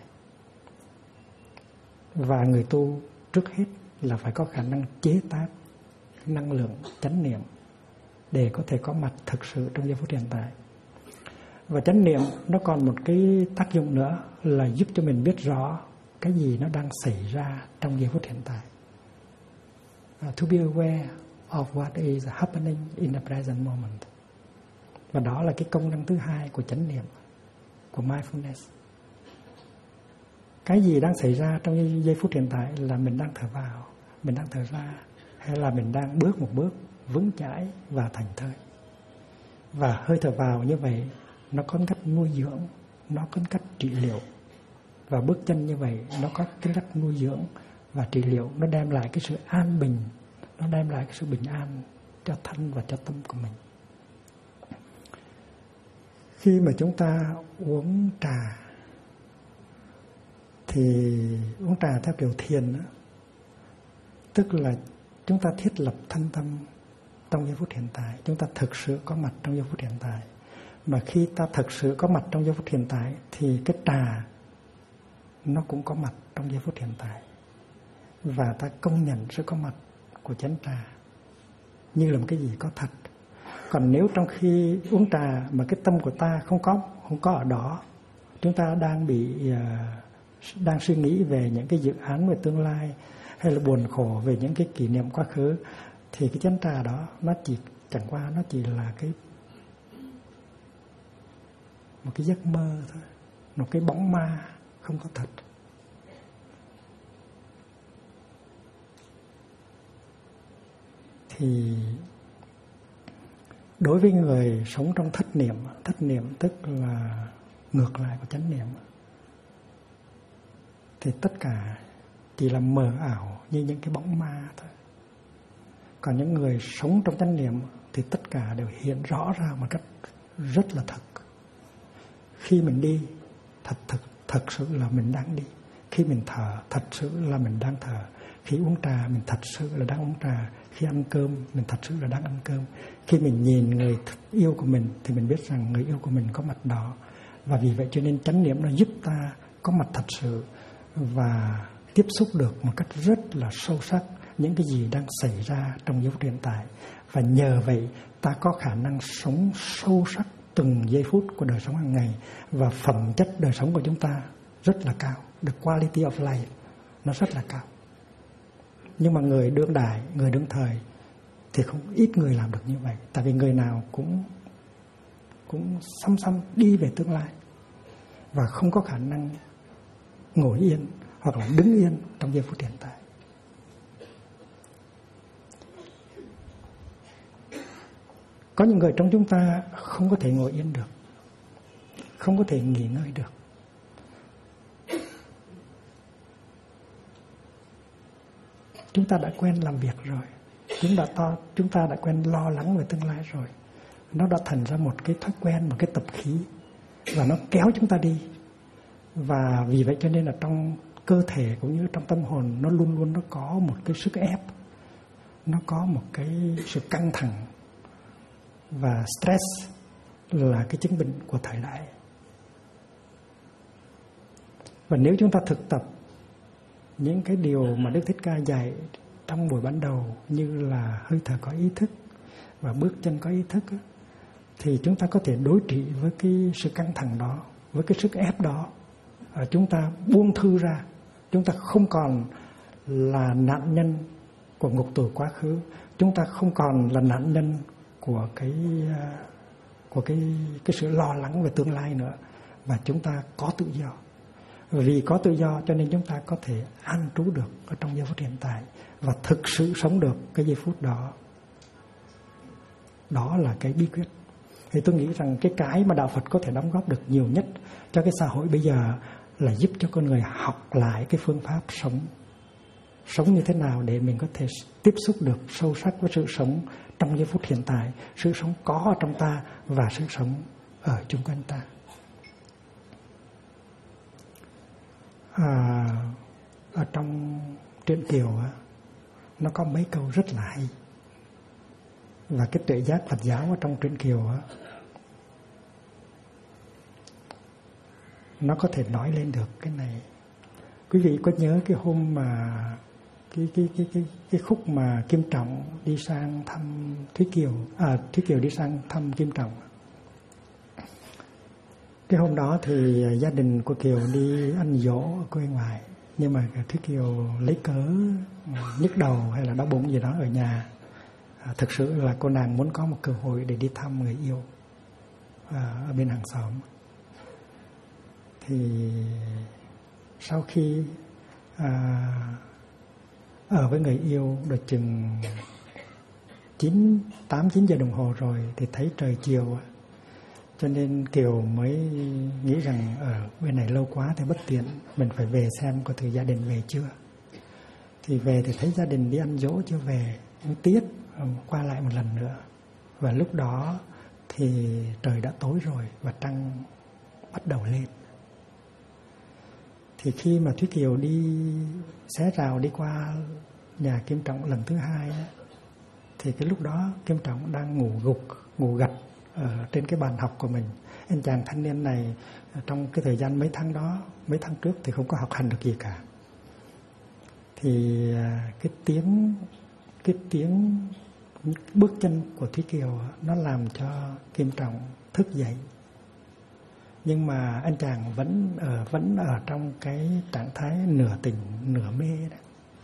Và người tu trước hết là phải có khả năng chế tác năng lượng chánh niệm để có thể có mặt thực sự trong giây phút hiện tại. Và chánh niệm nó còn một cái tác dụng nữa là giúp cho mình biết rõ cái gì nó đang xảy ra trong giây phút hiện tại. To be aware of what is happening in the present moment. Và đó là cái công năng thứ hai của chánh niệm, của mindfulness. Cái gì đang xảy ra trong giây phút hiện tại là mình đang thở vào, mình đang thở ra, hay là mình đang bước một bước vững chãi và thành thơi. Và hơi thở vào như vậy nó có cách nuôi dưỡng nó có cách trị liệu. Và bước chân như vậy nó có cái cách nuôi dưỡng và trị liệu, nó đem lại cái sự an bình, nó đem lại cái sự bình an cho thân và cho tâm của mình. Khi mà chúng ta uống trà thì uống trà theo kiểu thiền đó, tức là chúng ta thiết lập thân tâm trong giây phút hiện tại, chúng ta thực sự có mặt trong giây phút hiện tại. Mà khi ta thực sự có mặt trong giây phút hiện tại thì cái trà nó cũng có mặt trong giây phút hiện tại, và ta công nhận sự có mặt của chén trà như là một cái gì có thật. Còn nếu trong khi uống trà mà cái tâm của ta không có ở đó, chúng ta đang suy nghĩ về những cái dự án về tương lai, hay là buồn khổ về những cái kỷ niệm quá khứ, thì cái chén trà đó nó chẳng qua nó chỉ là một cái giấc mơ thôi, một cái bóng ma không có thật. Thì đối với người sống trong thất niệm tức là ngược lại của chánh niệm, thì tất cả chỉ là mờ ảo như những cái bóng ma thôi. Còn những người sống trong chánh niệm thì tất cả đều hiện rõ ra một cách rất là thật. Khi mình đi, thật sự là mình đang đi. Khi mình thở, thật sự là mình đang thở. Khi uống trà, mình thật sự là đang uống trà. Khi ăn cơm, mình thật sự là đang ăn cơm. Khi mình nhìn người yêu của mình thì mình biết rằng người yêu của mình có mặt đó. Và vì vậy cho nên chánh niệm nó giúp ta có mặt thật sự và tiếp xúc được một cách rất là sâu sắc những cái gì đang xảy ra trong giây phút hiện tại. Và nhờ vậy ta có khả năng sống sâu sắc từng giây phút của đời sống hàng ngày, và phẩm chất đời sống của chúng ta rất là cao. The quality of life nó rất là cao. Nhưng mà người đương đại, người đương thời thì không ít người làm được như vậy. Tại vì người nào cũng xăm đi về tương lai và không có khả năng ngồi yên hoặc là đứng yên trong giây phút hiện tại. Có những người trong chúng ta không có thể ngồi yên được, không có thể nghỉ ngơi được. Chúng ta đã quen làm việc rồi, chúng ta đã quen lo lắng về tương lai rồi. Nó đã thành ra một cái thói quen, một cái tập khí, và nó kéo chúng ta đi. Và vì vậy cho nên là trong cơ thể cũng như trong tâm hồn nó luôn luôn nó có một cái sức ép, nó có một cái sự căng thẳng. Và stress là cái chứng bệnh của thời đại. Và nếu chúng ta thực tập những cái điều mà Đức Thích Ca dạy trong buổi ban đầu, như là hơi thở có ý thức và bước chân có ý thức, thì chúng ta có thể đối trị với cái sự căng thẳng đó, với cái sức ép đó. Chúng ta buông thư ra, chúng ta không còn là nạn nhân của ngục tù quá khứ, chúng ta không còn là nạn nhân của cái sự lo lắng về tương lai nữa, và chúng ta có tự do. Vì có tự do cho nên chúng ta có thể an trú được ở trong giây phút hiện tại và thực sự sống được cái giây phút đó. Đó là cái bí quyết. Thì tôi nghĩ rằng cái mà đạo Phật có thể đóng góp được nhiều nhất cho cái xã hội bây giờ là giúp cho con người học lại cái phương pháp sống như thế nào để mình có thể tiếp xúc được sâu sắc với sự sống trong giây phút hiện tại, sự sống có ở trong ta và sự sống ở chung quanh ta. Ở trong truyện Kiều nó có mấy câu rất là hay, và cái tuệ giác Phật giáo ở trong truyện Kiều nó có thể nói lên được cái này. Quý vị có nhớ cái hôm mà cái khúc mà Kim Trọng đi sang thăm Thúy Kiều đi sang thăm Kim Trọng. Cái hôm đó thì gia đình của Kiều đi ăn giỗ ở quê ngoài, nhưng mà Thúy Kiều lấy cớ nhức đầu hay là đau bụng gì đó ở nhà. Thực sự là cô nàng muốn có một cơ hội để đi thăm người yêu ở bên hàng xóm. Thì sau khi ở với người yêu được chừng 8-9 giờ đồng hồ rồi thì thấy trời chiều, Cho nên Kiều mới nghĩ rằng ở bên này lâu quá thì bất tiện, mình phải về xem có thử gia đình về chưa. Thì về thì thấy gia đình đi ăn dỗ chưa về, tiếc, qua lại một lần nữa. Và lúc đó thì trời đã tối rồi và trăng bắt đầu lên. Thì khi mà Thúy Kiều đi xé rào đi qua nhà Kim Trọng lần thứ hai á, thì cái lúc đó Kim Trọng đang ngủ gật ở trên cái bàn học của mình. Anh chàng thanh niên này trong cái thời gian mấy tháng trước thì không có học hành được gì cả. Thì cái tiếng bước chân của Thúy Kiều nó làm cho Kim Trọng thức dậy. Nhưng mà anh chàng vẫn ở trong cái trạng thái nửa tỉnh nửa mê đó.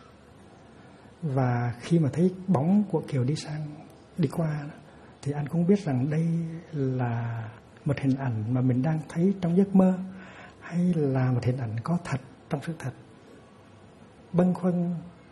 Và khi mà thấy bóng của Kiều đi qua đó, thì anh cũng biết rằng đây là một hình ảnh mà mình đang thấy trong giấc mơ hay là một hình ảnh có thật trong sự thật. Bâng khuâng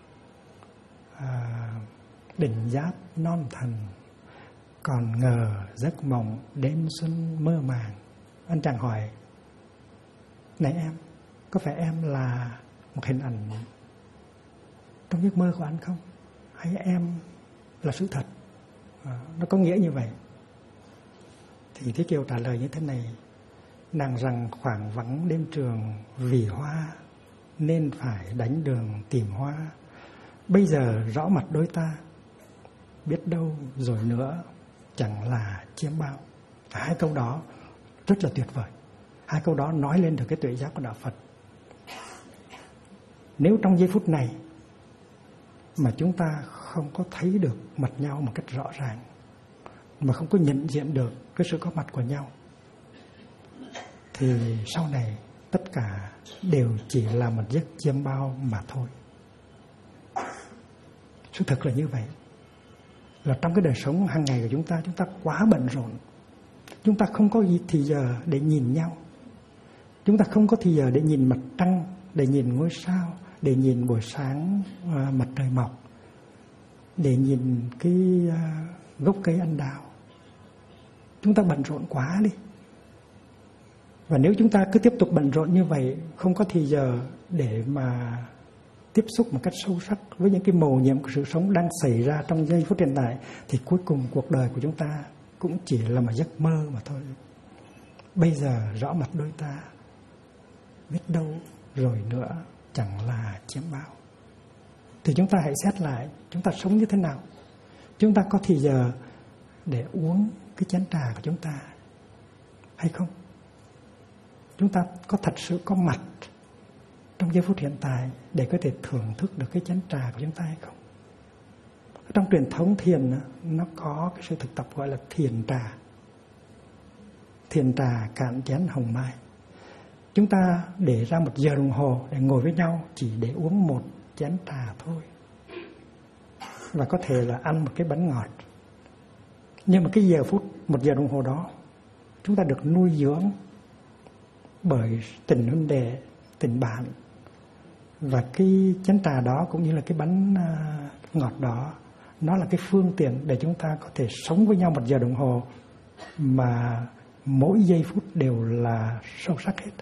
đỉnh giáp non thần, còn ngờ giấc mộng đêm xuân mơ màng. Anh chàng hỏi: này em, có phải em là một hình ảnh trong giấc mơ của anh không? Hay em là sự thật? Nó có nghĩa như vậy. Thì Thúy Kiều trả lời như thế này: nàng rằng khoảng vắng đêm trường vì hoa, nên phải đánh đường tìm hoa. Bây giờ rõ mặt đôi ta, biết đâu rồi nữa chẳng là chiêm bao. Hai câu đó rất là tuyệt vời. Hai câu đó nói lên được cái tuệ giác của đạo Phật. Nếu trong giây phút này mà chúng ta không có thấy được mặt nhau một cách rõ ràng, mà không có nhận diện được cái sự có mặt của nhau, thì sau này tất cả đều chỉ là một giấc chiêm bao mà thôi. Sự thật là như vậy. Là trong cái đời sống hàng ngày của chúng ta quá bận rộn. Chúng ta không có thì giờ để nhìn nhau. Chúng ta không có thì giờ để nhìn mặt trăng, để nhìn ngôi sao, để nhìn buổi sáng mặt trời mọc, để nhìn cái gốc cây anh đào. Chúng ta bận rộn quá đi. Và nếu chúng ta cứ tiếp tục bận rộn như vậy, không có thì giờ để mà tiếp xúc một cách sâu sắc với những cái mầu nhiệm của sự sống đang xảy ra trong giây phút hiện tại, thì cuối cùng cuộc đời của chúng ta cũng chỉ là một giấc mơ mà thôi. Bây giờ rõ mặt đôi ta, biết đâu rồi nữa chẳng là chiếm bao. Thì chúng ta hãy xét lại, chúng ta sống như thế nào? Chúng ta có thì giờ để uống cái chén trà của chúng ta hay không? Chúng ta có thật sự có mặt trong giây phút hiện tại để có thể thưởng thức được cái chén trà của chúng ta hay không? Trong truyền thống thiền nó có cái sự thực tập gọi là thiền trà. Thiền trà cạn chén hồng mai. Chúng ta để ra 1 giờ đồng hồ để ngồi với nhau chỉ để uống một chén trà thôi. Và có thể là ăn một cái bánh ngọt. Nhưng mà cái giờ phút 1 giờ đồng hồ đó, chúng ta được nuôi dưỡng bởi tình huynh đệ, tình bạn. Và cái chén trà đó cũng như là cái bánh ngọt đó, nó là cái phương tiện để chúng ta có thể sống với nhau 1 giờ đồng hồ mà mỗi giây phút đều là sâu sắc hết.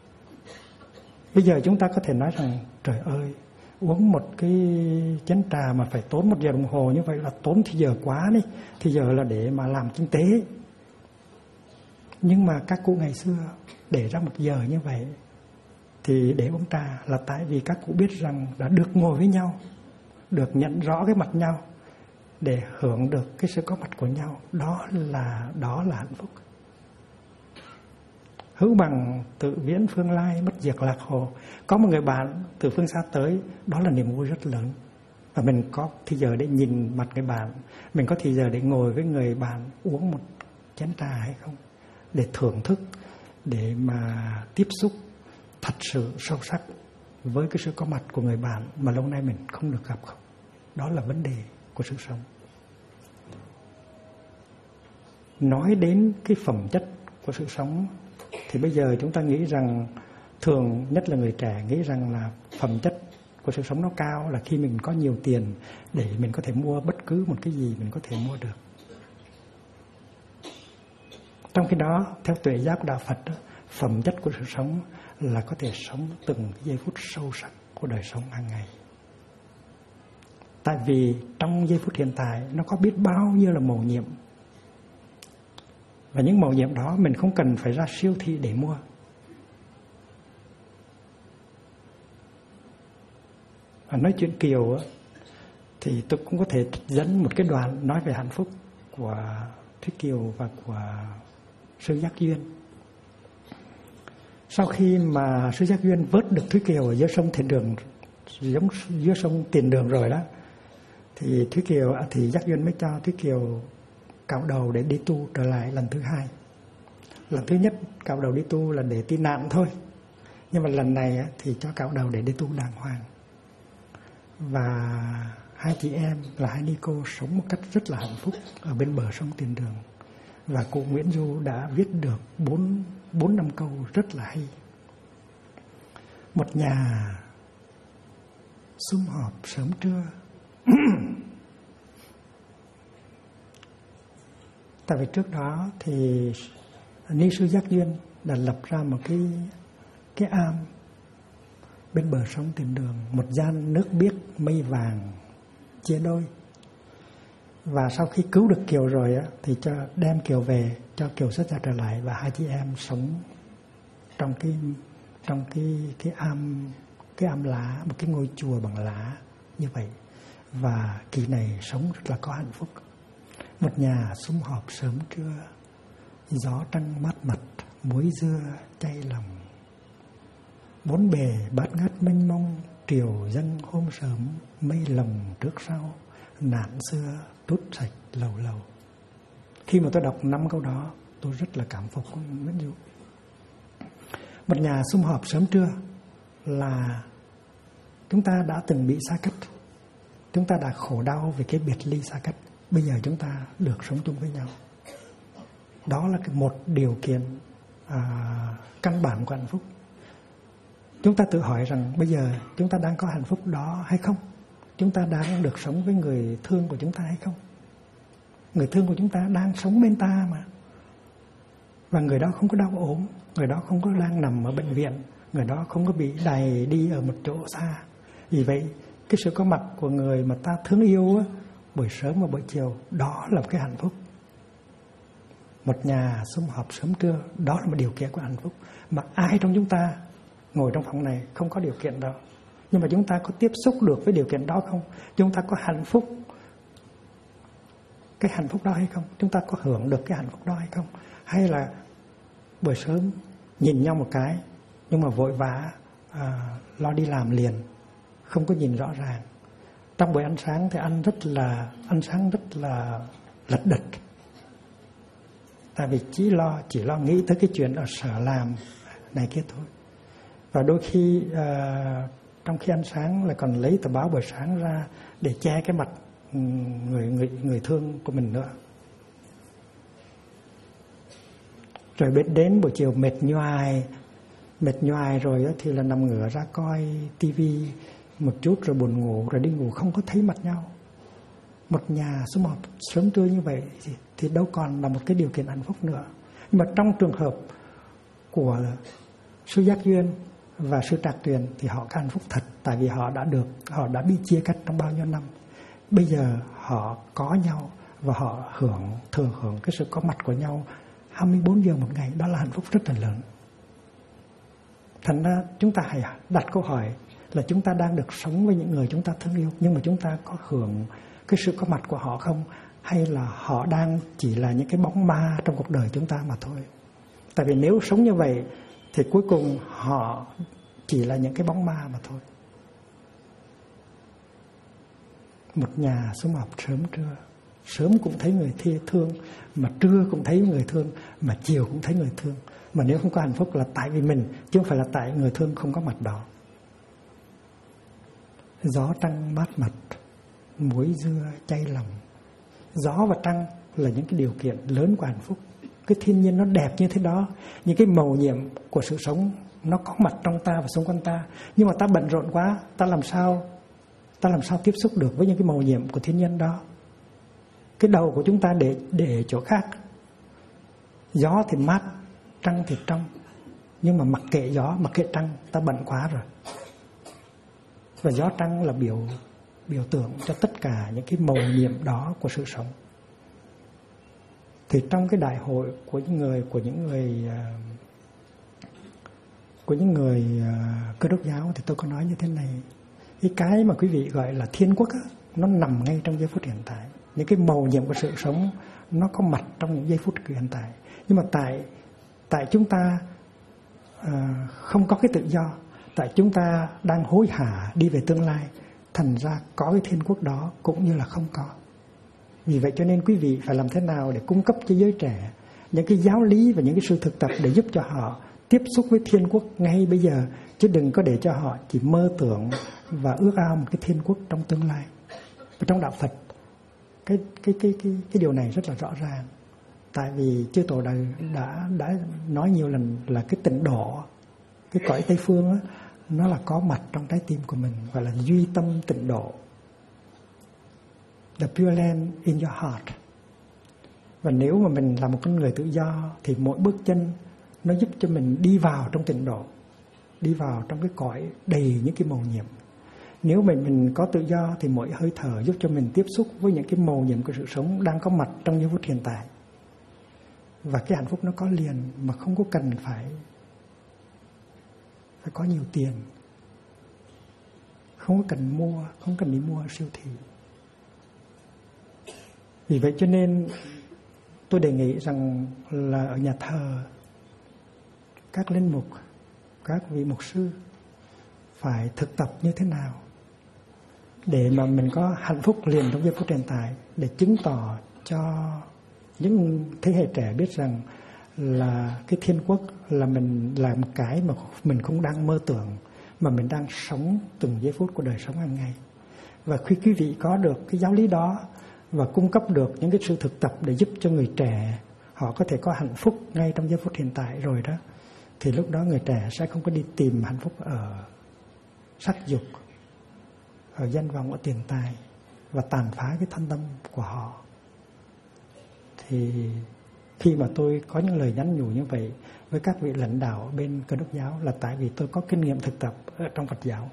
Bây giờ chúng ta có thể nói rằng trời ơi, uống một cái chén trà mà phải tốn 1 giờ đồng hồ như vậy là tốn thì giờ quá đi. Thì giờ là để mà làm kinh tế. Nhưng mà các cụ ngày xưa để ra 1 giờ như vậy thì để uống trà là tại vì các cụ biết rằng đã được ngồi với nhau, được nhận rõ cái mặt nhau, để hưởng được cái sự có mặt của nhau. Đó là hạnh phúc. Hữu bằng tự viễn phương lai, bất diệt lạc hồ. Có một người bạn từ phương xa tới, đó là niềm vui rất lớn. Và mình có thì giờ để nhìn mặt người bạn, mình có thì giờ để ngồi với người bạn uống một chén trà hay không, để thưởng thức, để mà tiếp xúc thật sự sâu sắc với cái sự có mặt của người bạn mà lâu nay mình không được gặp không. Đó là vấn đề của sự sống. Nói đến cái phẩm chất của sự sống thì bây giờ chúng ta nghĩ rằng, thường nhất là người trẻ nghĩ rằng là phẩm chất của sự sống nó cao là khi mình có nhiều tiền để mình có thể mua bất cứ một cái gì mình có thể mua được. Trong khi đó, theo tuệ giác của Đạo Phật, phẩm chất của sự sống là có thể sống từng giây phút sâu sắc của đời sống hàng ngày. Tại vì trong giây phút hiện tại nó có biết bao nhiêu là mầu nhiệm. Và những mầu nhiệm đó mình không cần phải ra siêu thị để mua. Và nói chuyện Kiều thì tôi cũng có thể dẫn một cái đoạn nói về hạnh phúc của Thúy Kiều và của Sư Giác Duyên. Sau khi mà Sư Giác Duyên vớt được Thúy Kiều ở dưới sông Thiền Đường, giống dưới sông Tiền Đường rồi đó, thì Giác Duyên mới cho Thúy Kiều cạo đầu để đi tu trở lại lần thứ hai. Lần thứ nhất cạo đầu đi tu là để tị nạn thôi, nhưng mà lần này thì cho cạo đầu để đi tu đàng hoàng. Và hai chị em là hai ni cô sống một cách rất là hạnh phúc ở bên bờ sông Tiền Đường. Và cụ Nguyễn Du đã viết được 4-5 câu rất là hay. Một nhà sum họp sớm trưa. Tại vì trước đó thì Ni Sư Giác Duyên đã lập ra một cái am bên bờ sông Tiền Đường, một gian nước biếc mây vàng chia đôi. Và sau khi cứu được Kiều rồi thì đem Kiều về, cho Kiều xuất gia trở lại, và hai chị em sống trong cái am lá, một cái ngôi chùa bằng lá như vậy. Và kỳ này sống rất là có hạnh phúc. Một nhà sum họp sớm trưa, gió trăng mát mặt, muối dưa chay lòng. Bốn bề bát ngát mênh mông, triều dâng hôm sớm, mây lồng trước sau, nạn xưa trút sạch lầu lầu. Khi mà tôi đọc 5 câu đó, tôi rất là cảm phục Nguyễn Du. Một nhà sum họp sớm trưa là chúng ta đã từng bị xa cách, chúng ta đã khổ đau về cái biệt ly xa cách. Bây giờ chúng ta được sống chung với nhau. Đó là một điều kiện căn bản của hạnh phúc. Chúng ta tự hỏi rằng bây giờ chúng ta đang có hạnh phúc đó hay không? Chúng ta đang được sống với người thương của chúng ta hay không? Người thương của chúng ta đang sống bên ta mà. Và người đó không có đau ốm, người đó không có đang nằm ở bệnh viện, người đó không có bị đày đi ở một chỗ xa. Vì vậy, cái sự có mặt của người mà ta thương yêu buổi sớm và buổi chiều, đó là một cái hạnh phúc. Một nhà sum họp sớm trưa, đó là một điều kiện của hạnh phúc. Mà ai trong chúng ta ngồi trong phòng này không có điều kiện đó. Nhưng mà chúng ta có tiếp xúc được với điều kiện đó không? Chúng ta có hạnh phúc cái hạnh phúc đó hay không? Chúng ta có hưởng được cái hạnh phúc đó hay không? Hay là buổi sớm nhìn nhau một cái nhưng mà vội vã lo đi làm liền, không có nhìn rõ ràng. Trong buổi ăn sáng thì ăn sáng rất là lật đật. Tại vì chỉ lo nghĩ tới cái chuyện ở sở làm này kia thôi. Và đôi khi trong khi ăn sáng là còn lấy tờ báo buổi sáng ra để che cái mặt người thương của mình nữa. Rồi đến buổi chiều mệt nhoài rồi thì là nằm ngửa ra coi tivi một chút rồi buồn ngủ, rồi đi ngủ không có thấy mặt nhau. Một nhà sum họp sớm trưa như vậy thì đâu còn là một cái điều kiện hạnh phúc nữa. Nhưng mà trong trường hợp của Sư Giác Duyên và Sư Trạc Tuyền thì họ có hạnh phúc thật, tại vì họ đã bị chia cắt trong bao nhiêu năm. Bây giờ họ có nhau và họ thường hưởng cái sự có mặt của nhau 24 giờ một ngày. Đó là hạnh phúc rất là lớn. Thành ra chúng ta hãy đặt câu hỏi là chúng ta đang được sống với những người chúng ta thương yêu, nhưng mà chúng ta có hưởng cái sự có mặt của họ không? Hay là họ đang chỉ là những cái bóng ma trong cuộc đời chúng ta mà thôi? Tại vì nếu sống như vậy thì cuối cùng họ chỉ là những cái bóng ma mà thôi. Một nhà sum họp sớm trưa, sớm cũng thấy người thương, mà trưa cũng thấy người thương, mà chiều cũng thấy người thương. Mà nếu không có hạnh phúc là tại vì mình, chứ không phải là tại người thương không có mặt đó. Gió trăng mát mặt, muối dưa chay lòng. Gió và trăng là những cái điều kiện lớn của hạnh phúc. Cái thiên nhiên nó đẹp như thế đó, những cái mầu nhiệm của sự sống nó có mặt trong ta và xung quanh ta. Nhưng mà ta bận rộn quá, ta làm sao tiếp xúc được với những cái mầu nhiệm của thiên nhiên đó? Cái đầu của chúng ta để chỗ khác. Gió thì mát, trăng thì trong. Nhưng mà mặc kệ gió, mặc kệ trăng, ta bận quá rồi. Và gió trăng là biểu tượng cho tất cả những cái mầu nhiệm đó của sự sống. Thì trong cái đại hội của những người Cơ đốc giáo thì tôi có nói như thế này: cái mà quý vị gọi là thiên quốc á, nó nằm ngay trong giây phút hiện tại. Những cái mầu nhiệm của sự sống nó có mặt trong những giây phút hiện tại. Nhưng mà tại chúng ta không có cái tự do, tại chúng ta đang hối hả đi về tương lai, thành ra có cái thiên quốc đó cũng như là không có. Vì vậy cho nên quý vị phải làm thế nào để cung cấp cho giới trẻ những cái giáo lý và những cái sự thực tập để giúp cho họ tiếp xúc với thiên quốc ngay bây giờ, chứ đừng có để cho họ chỉ mơ tưởng và ước ao một cái thiên quốc trong tương lai. Và trong đạo Phật, cái điều này rất là rõ ràng. Tại vì chư Tổ đã nói nhiều lần là cái tịnh độ, cái cõi Tây Phương đó, nó là có mặt trong trái tim của mình, gọi là duy tâm tịnh độ, the Pure Land in your heart. Và nếu mà mình là một con người tự do thì mỗi bước chân nó giúp cho mình đi vào trong tịnh độ, đi vào trong cái cõi đầy những cái mầu nhiệm. Nếu mình có tự do thì mỗi hơi thở giúp cho mình tiếp xúc với những cái mầu nhiệm của sự sống đang có mặt trong giây phút hiện tại. Và cái hạnh phúc nó có liền mà không có cần phải có nhiều tiền, không có cần mua, không cần đi mua ở siêu thị. Vì vậy cho nên tôi đề nghị rằng là ở nhà thờ, các linh mục, các vị mục sư phải thực tập như thế nào để mà mình có hạnh phúc liền trong giây phút hiện tại, để chứng tỏ cho những thế hệ trẻ biết rằng là cái thiên quốc là mình làm cái mà mình không đang mơ tưởng, mà mình đang sống từng giây phút của đời sống hàng ngày. Và khi quý vị có được cái giáo lý đó và cung cấp được những cái sự thực tập để giúp cho người trẻ họ có thể có hạnh phúc ngay trong giây phút hiện tại rồi đó, thì lúc đó người trẻ sẽ không có đi tìm hạnh phúc ở sắc dục, ở danh vọng, ở tiền tài và tàn phá cái thân tâm của họ. Thì khi mà tôi có những lời nhắn nhủ như vậy với các vị lãnh đạo bên Cơ đốc giáo là tại vì tôi có kinh nghiệm thực tập ở trong Phật giáo.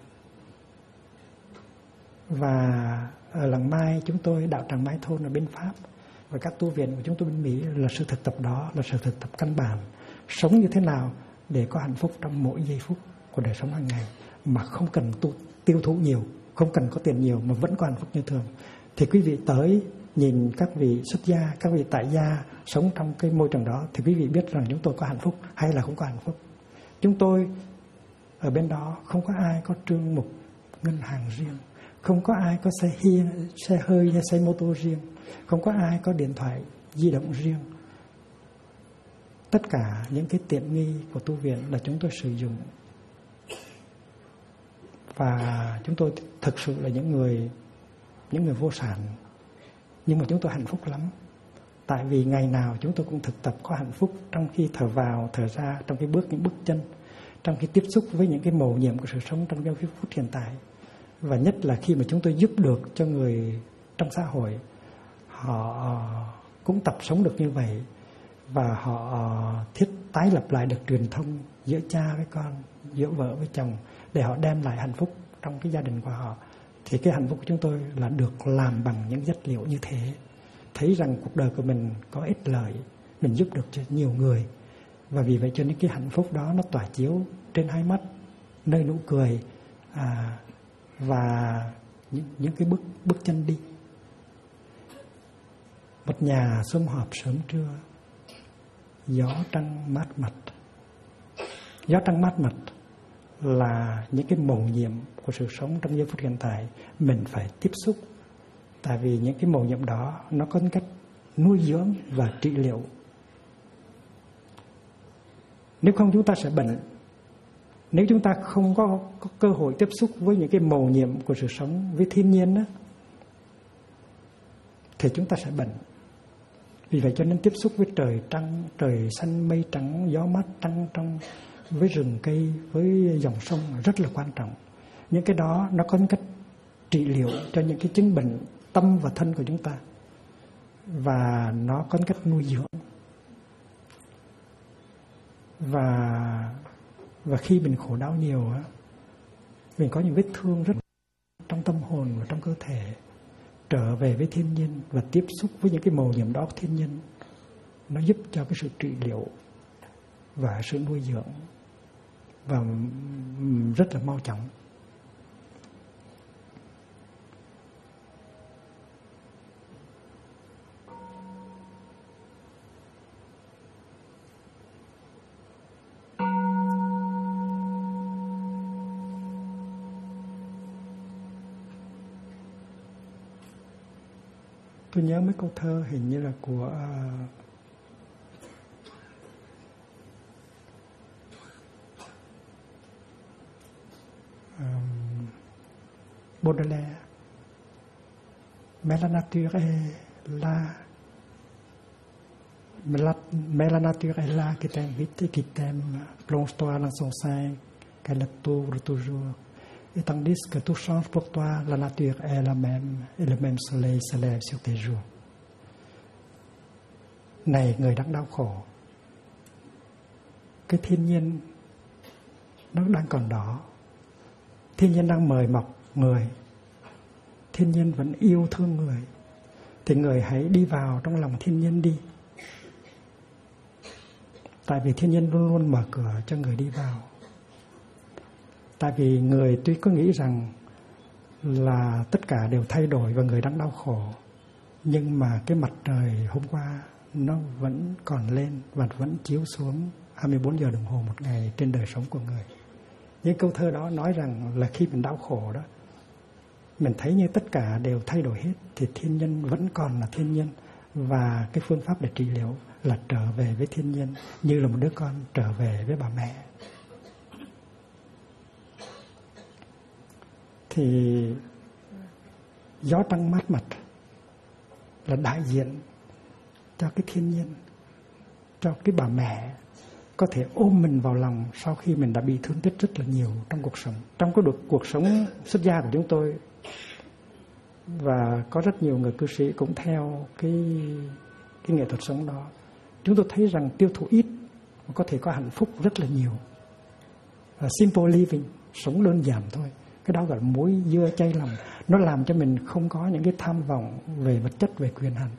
Và ở Làng Mai chúng tôi, đạo tràng Mai Thôn ở bên Pháp, và các tu viện của chúng tôi bên Mỹ là sự thực tập đó, là sự thực tập căn bản. Sống như thế nào để có hạnh phúc trong mỗi giây phút của đời sống hàng ngày mà không cần tiêu thụ nhiều, không cần có tiền nhiều mà vẫn có hạnh phúc như thường. Thì quý vị tới nhìn các vị xuất gia, các vị tại gia sống trong cái môi trường đó thì quý vị biết rằng chúng tôi có hạnh phúc hay là không có hạnh phúc. Chúng tôi ở bên đó không có ai có trương mục ngân hàng riêng, không có ai có xe hơi hay xe mô tô riêng, không có ai có điện thoại di động riêng. Tất cả những cái tiện nghi của tu viện là chúng tôi sử dụng. Và chúng tôi thực sự là những người vô sản. Nhưng mà chúng tôi hạnh phúc lắm. Tại vì ngày nào chúng tôi cũng thực tập có hạnh phúc trong khi thở vào, thở ra, trong khi bước những bước chân, trong khi tiếp xúc với những cái mầu nhiệm của sự sống trong giây phút hiện tại. Và nhất là khi mà chúng tôi giúp được cho người trong xã hội, họ cũng tập sống được như vậy. Và họ tái lập lại được truyền thông giữa cha với con, giữa vợ với chồng, để họ đem lại hạnh phúc trong cái gia đình của họ. Thì cái hạnh phúc của chúng tôi là được làm bằng những chất liệu như thế. Thấy rằng cuộc đời của mình có ích lợi, mình giúp được cho nhiều người. Và vì vậy cho nên cái hạnh phúc đó nó tỏa chiếu trên hai mắt, nơi nụ cười và những cái bước chân đi. Một nhà sum họp sớm trưa, gió trăng mát mặt. Gió trăng mát mặt là những cái mầu nhiệm của sự sống trong giây phút hiện tại mình phải tiếp xúc. Tại vì những cái mầu nhiệm đó nó có cách nuôi dưỡng và trị liệu. Nếu không chúng ta sẽ bệnh. Nếu chúng ta không có cơ hội tiếp xúc với những cái mầu nhiệm của sự sống, với thiên nhiên đó, thì chúng ta sẽ bệnh. Vì vậy cho nên tiếp xúc với trời trăng, trời xanh mây trắng, gió mát trăng trong, với rừng cây, với dòng sông rất là quan trọng. Những cái đó nó có cách trị liệu cho những cái chứng bệnh tâm và thân của chúng ta. Và nó có cách nuôi dưỡng. Và khi mình khổ đau nhiều á, mình có những vết thương rất trong tâm hồn và trong cơ thể, trở về với thiên nhiên và tiếp xúc với những cái màu nhiệm đó của thiên nhiên, nó giúp cho cái sự trị liệu và sự nuôi dưỡng và rất là mau chóng. Tôi nhớ mấy câu thơ hình như là của Baudelaire. Mais la nature est là, mais la nature est là qui t'invite et qui t'aime. Plonge-toi dans son sein, qu'elle t'ouvre toujours. Et tandis que tout change pour toi, la nature est la même, et le même soleil se lève sur tes jours. Này người đang đau khổ, cái thiên nhiên nó đang còn đó. Thiên nhiên đang mời mọc người. Thiên nhiên vẫn yêu thương người. Thì người hãy đi vào trong lòng thiên nhiên đi. Tại vì thiên nhiên luôn luôn mở cửa cho người đi vào. Tại vì người tuy có nghĩ rằng là tất cả đều thay đổi và người đang đau khổ, nhưng mà cái mặt trời hôm qua nó vẫn còn lên và vẫn chiếu xuống 24 giờ đồng hồ một ngày trên đời sống của người. Những câu thơ đó nói rằng là khi mình đau khổ đó, mình thấy như tất cả đều thay đổi hết, thì thiên nhiên vẫn còn là thiên nhiên. Và cái phương pháp để trị liệu là trở về với thiên nhiên, như là một đứa con trở về với bà mẹ. Thì gió trăng mát mặt là đại diện cho cái thiên nhiên, cho cái bà mẹ có thể ôm mình vào lòng sau khi mình đã bị thương tích rất là nhiều trong cuộc sống. Trong cái cuộc sống xuất gia của chúng tôi, và có rất nhiều người cư sĩ cũng theo cái nghệ thuật sống đó, chúng tôi thấy rằng tiêu thụ ít có thể có hạnh phúc rất là nhiều. Simple living, sống đơn giản thôi. Cái đó gọi là muối dưa chay lòng. Nó làm cho mình không có những cái tham vọng về vật chất, về quyền hành.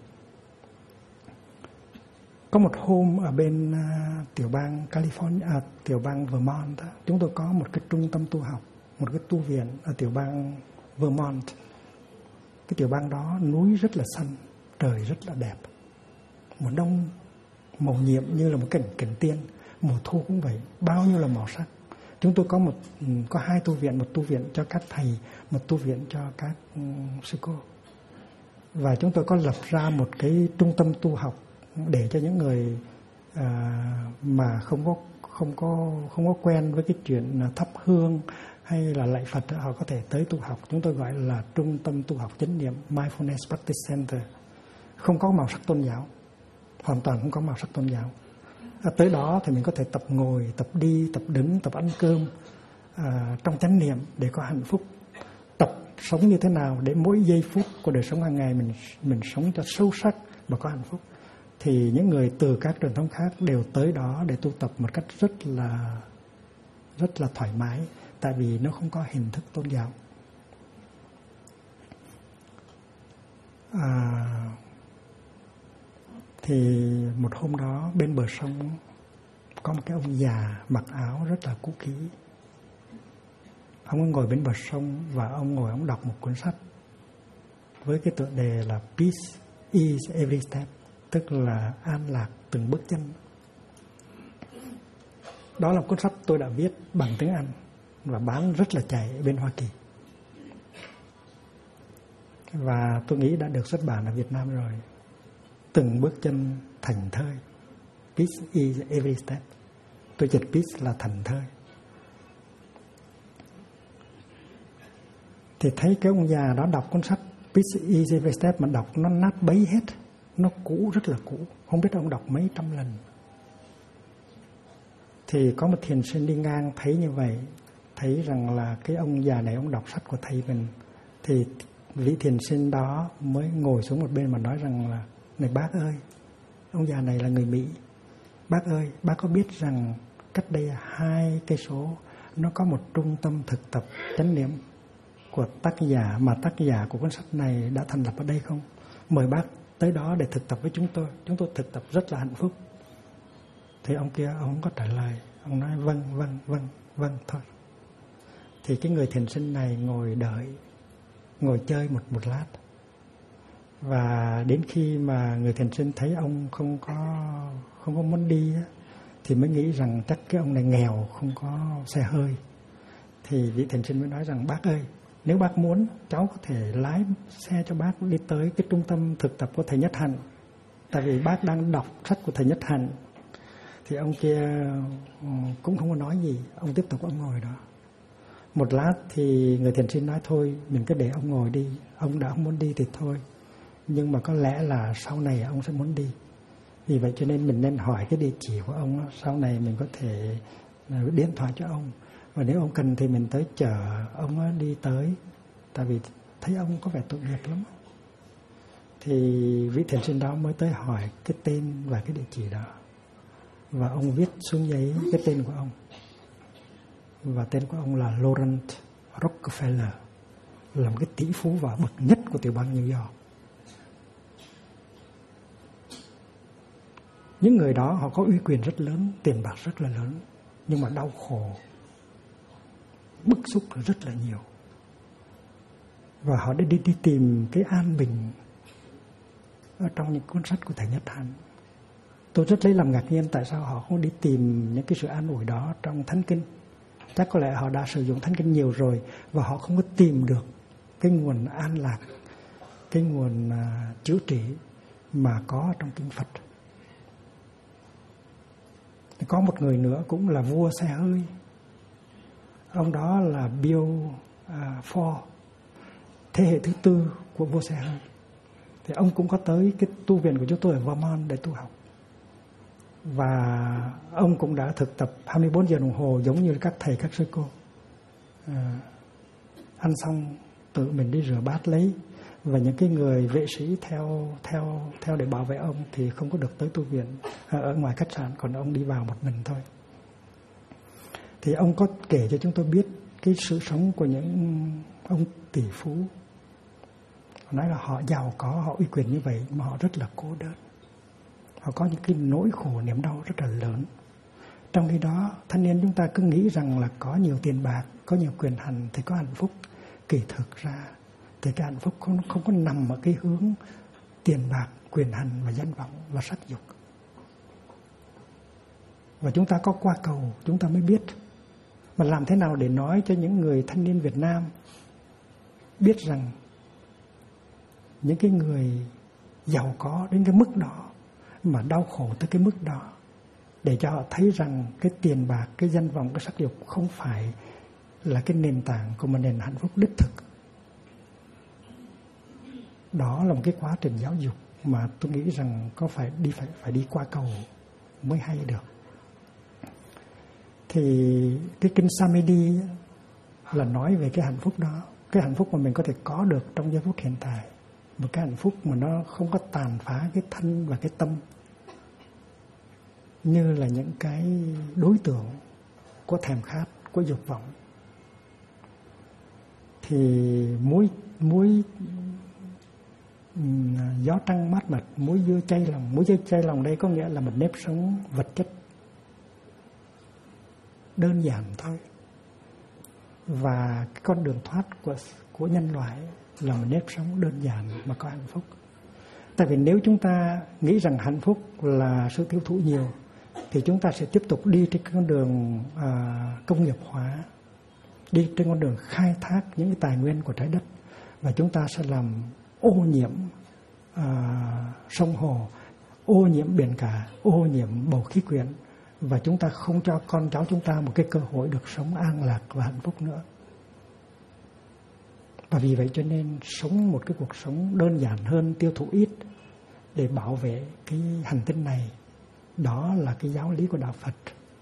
Có một hôm ở bên tiểu bang California, tiểu bang Vermont đó, chúng tôi có một cái trung tâm tu học, một cái tu viện ở tiểu bang Vermont. Cái tiểu bang đó núi rất là xanh, trời rất là đẹp. Mùa đông màu nhiệm như là một cảnh tiên, mùa thu cũng vậy, bao nhiêu là màu sắc. Chúng tôi có hai tu viện, một tu viện cho các thầy, một tu viện cho các sư cô. Và chúng tôi có lập ra một cái trung tâm tu học để cho những người mà không có quen với cái chuyện thắp hương hay là lạy Phật, họ có thể tới tu học. Chúng tôi gọi là trung tâm tu học chánh niệm, Mindfulness Practice Center. Không có màu sắc tôn giáo, hoàn toàn không có màu sắc tôn giáo. Tới đó thì mình có thể tập ngồi, tập đi, tập đứng, tập ăn cơm trong chánh niệm để có hạnh phúc. Tập sống như thế nào để mỗi giây phút của đời sống hàng ngày mình sống cho sâu sắc và có hạnh phúc. Thì những người từ các truyền thống khác đều tới đó để tu tập một cách rất là thoải mái, tại vì nó không có hình thức tôn giáo. Thì một hôm đó bên bờ sông có một cái ông già mặc áo rất là cũ kỹ. Ông ngồi bên bờ sông và ông đọc một cuốn sách với cái tựa đề là Peace is every step, tức là an lạc từng bước chân. Đó là cuốn sách tôi đã viết bằng tiếng Anh và bán rất là chạy bên Hoa Kỳ. Và tôi nghĩ đã được xuất bản ở Việt Nam rồi. Từng bước chân thành thơi. Peace is every step. Tôi dịch peace là thành thơi. Thì thấy cái ông già đó đọc cuốn sách Peace is every step mà đọc nó nát bấy hết. Nó cũ, rất là cũ. Không biết ông đọc mấy trăm lần. Thì có một thiền sinh đi ngang thấy như vậy, thấy rằng là cái ông già này ông đọc sách của thầy mình. Thì vị thiền sinh đó mới ngồi xuống một bên mà nói rằng là: này bác ơi, ông già này là người Mỹ. Bác ơi, bác có biết rằng cách đây 2 cây số nó có một trung tâm thực tập chánh niệm của tác giả, mà tác giả của cuốn sách này đã thành lập ở đây không? Mời bác tới đó để thực tập với chúng tôi thực tập rất là hạnh phúc. Thì ông kia ông không có trả lời, ông nói vâng thôi. Thì cái người thiền sinh này ngồi đợi, ngồi chơi một lát. Và đến khi mà người thiền sinh thấy ông không có muốn đi á, thì mới nghĩ rằng chắc cái ông này nghèo, không có xe hơi. Thì vị thiền sinh mới nói rằng bác ơi, nếu bác muốn cháu có thể lái xe cho bác đi tới cái trung tâm thực tập của thầy Nhất Hạnh, tại vì bác đang đọc sách của thầy Nhất Hạnh. Thì ông kia cũng không có nói gì, ông tiếp tục ông ngồi đó. Một lát thì người thiền sinh nói thôi mình cứ để ông ngồi đi, ông đã không muốn đi thì thôi, nhưng mà có lẽ là sau này ông sẽ muốn đi. Vì vậy cho nên mình nên hỏi cái địa chỉ của ông đó. Sau này mình có thể điện thoại cho ông, và nếu ông cần thì mình tới chở ông đi tới, tại vì thấy ông có vẻ tội nghiệp lắm. Thì vị thiền sinh đó mới tới hỏi cái tên và cái địa chỉ đó, và ông viết xuống giấy cái tên của ông, và tên của ông là Laurent Rockefeller, là một cái tỷ phú và bậc nhất của tiểu bang New York. Những người đó họ có uy quyền rất lớn, tiền bạc rất là lớn, nhưng mà đau khổ, bức xúc rất là nhiều. Và họ đã đi tìm cái an bình ở trong những cuốn sách của thầy Nhất Hạnh. Tôi rất lấy làm ngạc nhiên tại sao họ không đi tìm những cái sự an ủi đó trong Thánh Kinh. Chắc có lẽ họ đã sử dụng Thánh Kinh nhiều rồi, và họ không có tìm được cái nguồn an lạc, cái nguồn chữa trị mà có trong Kinh Phật. Có một người nữa cũng là vua xe hơi. Ông đó là Bill Ford, thế hệ thứ 4 của vua xe hơi. Thì ông cũng có tới cái tu viện của chúng tôi ở Vermont để tu học. Và ông cũng đã thực tập 24 giờ đồng hồ giống như các thầy, các sư cô. Ăn xong tự mình đi rửa bát lấy, và những cái người vệ sĩ theo để bảo vệ ông thì không có được tới tu viện ở ngoài khách sạn, còn ông đi vào một mình thôi. Thì ông có kể cho chúng tôi biết cái sự sống của những ông tỷ phú. Nói là họ giàu có, họ uy quyền như vậy mà họ rất là cô đơn. Họ có những cái nỗi khổ niềm đau rất là lớn. Trong khi đó thanh niên chúng ta cứ nghĩ rằng là có nhiều tiền bạc, có nhiều quyền hành thì có hạnh phúc. Kỳ thực ra thì cái hạnh phúc không có nằm ở cái hướng tiền bạc, quyền hành và danh vọng và sắc dục. Và chúng ta có qua cầu chúng ta mới biết. Mà làm thế nào để nói cho những người thanh niên Việt Nam biết rằng những cái người giàu có đến cái mức đó mà đau khổ tới cái mức đó, để cho họ thấy rằng cái tiền bạc, cái danh vọng, cái sắc dục không phải là cái nền tảng của một nền hạnh phúc đích thực. Đó là một cái quá trình giáo dục mà tôi nghĩ rằng có phải đi qua cầu mới hay được. Thì cái kinh Samedi là nói về cái hạnh phúc đó, cái hạnh phúc mà mình có thể có được trong giây phút hiện tại, một cái hạnh phúc mà nó không có tàn phá cái thân và cái tâm như là những cái đối tượng của thèm khát, của dục vọng. Thì muối gió trăng mát mặt, muối dưa chay lòng. Muối dưa chay lòng đây có nghĩa là một nếp sống vật chất đơn giản thôi. Và cái con đường thoát của nhân loại là một nếp sống đơn giản mà có hạnh phúc. Tại vì nếu chúng ta nghĩ rằng hạnh phúc là sự tiêu thụ nhiều thì chúng ta sẽ tiếp tục đi trên con đường công nghiệp hóa, đi trên con đường khai thác những cái tài nguyên của trái đất, và chúng ta sẽ làm ô nhiễm sông hồ, ô nhiễm biển cả, ô nhiễm bầu khí quyển, và chúng ta không cho con cháu chúng ta một cái cơ hội được sống an lạc và hạnh phúc nữa. Và vì vậy cho nên sống một cái cuộc sống đơn giản hơn, tiêu thụ ít để bảo vệ cái hành tinh này, đó là cái giáo lý của Đạo Phật,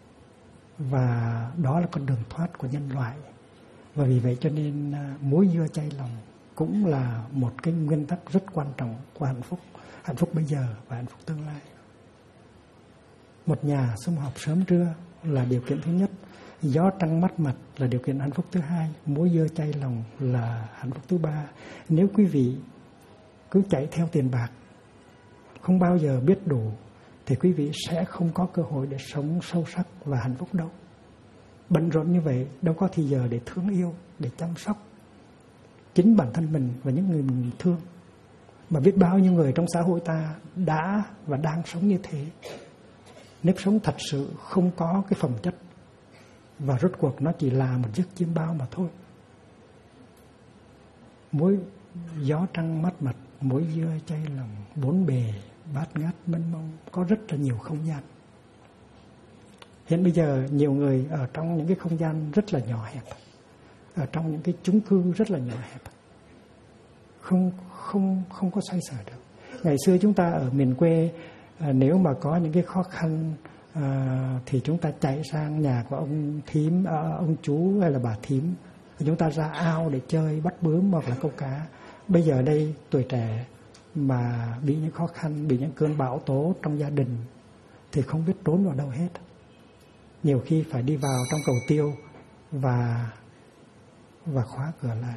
và đó là con đường thoát của nhân loại. Và vì vậy cho nên muối dưa chay lòng cũng là một cái nguyên tắc rất quan trọng của hạnh phúc bây giờ và hạnh phúc tương lai. Một nhà sum họp sớm trưa là điều kiện thứ nhất. Gió trăng mát mặt là điều kiện hạnh phúc thứ hai. Muối dưa chay lòng là hạnh phúc thứ ba. Nếu quý vị cứ chạy theo tiền bạc, không bao giờ biết đủ, thì quý vị sẽ không có cơ hội để sống sâu sắc và hạnh phúc đâu. Bận rộn như vậy, đâu có thì giờ để thương yêu, để chăm sóc chính bản thân mình và những người mình thương. Mà biết bao nhiêu người trong xã hội ta đã và đang sống như thế. Nếp sống thật sự không có cái phẩm chất, và rốt cuộc nó chỉ là một giấc chiêm bao mà thôi. Muối gió trăng mát mặt, muối dưa chay lòng, bốn bề bát ngát mênh mông, có rất là nhiều không gian. Hiện bây giờ nhiều người ở trong những cái không gian rất là nhỏ hẹp, ở trong những cái chung cư rất là nhỏ hẹp, không có xoay sở được. Ngày xưa chúng ta ở miền quê, nếu mà có những cái khó khăn thì chúng ta chạy sang nhà của ông thím, ông chú hay là bà thím, chúng ta ra ao để chơi bắt bướm hoặc là câu cá. Bây giờ đây tuổi trẻ mà bị những khó khăn, bị những cơn bão tố trong gia đình thì không biết trốn vào đâu hết. Nhiều khi phải đi vào trong cầu tiêu và khóa cửa lại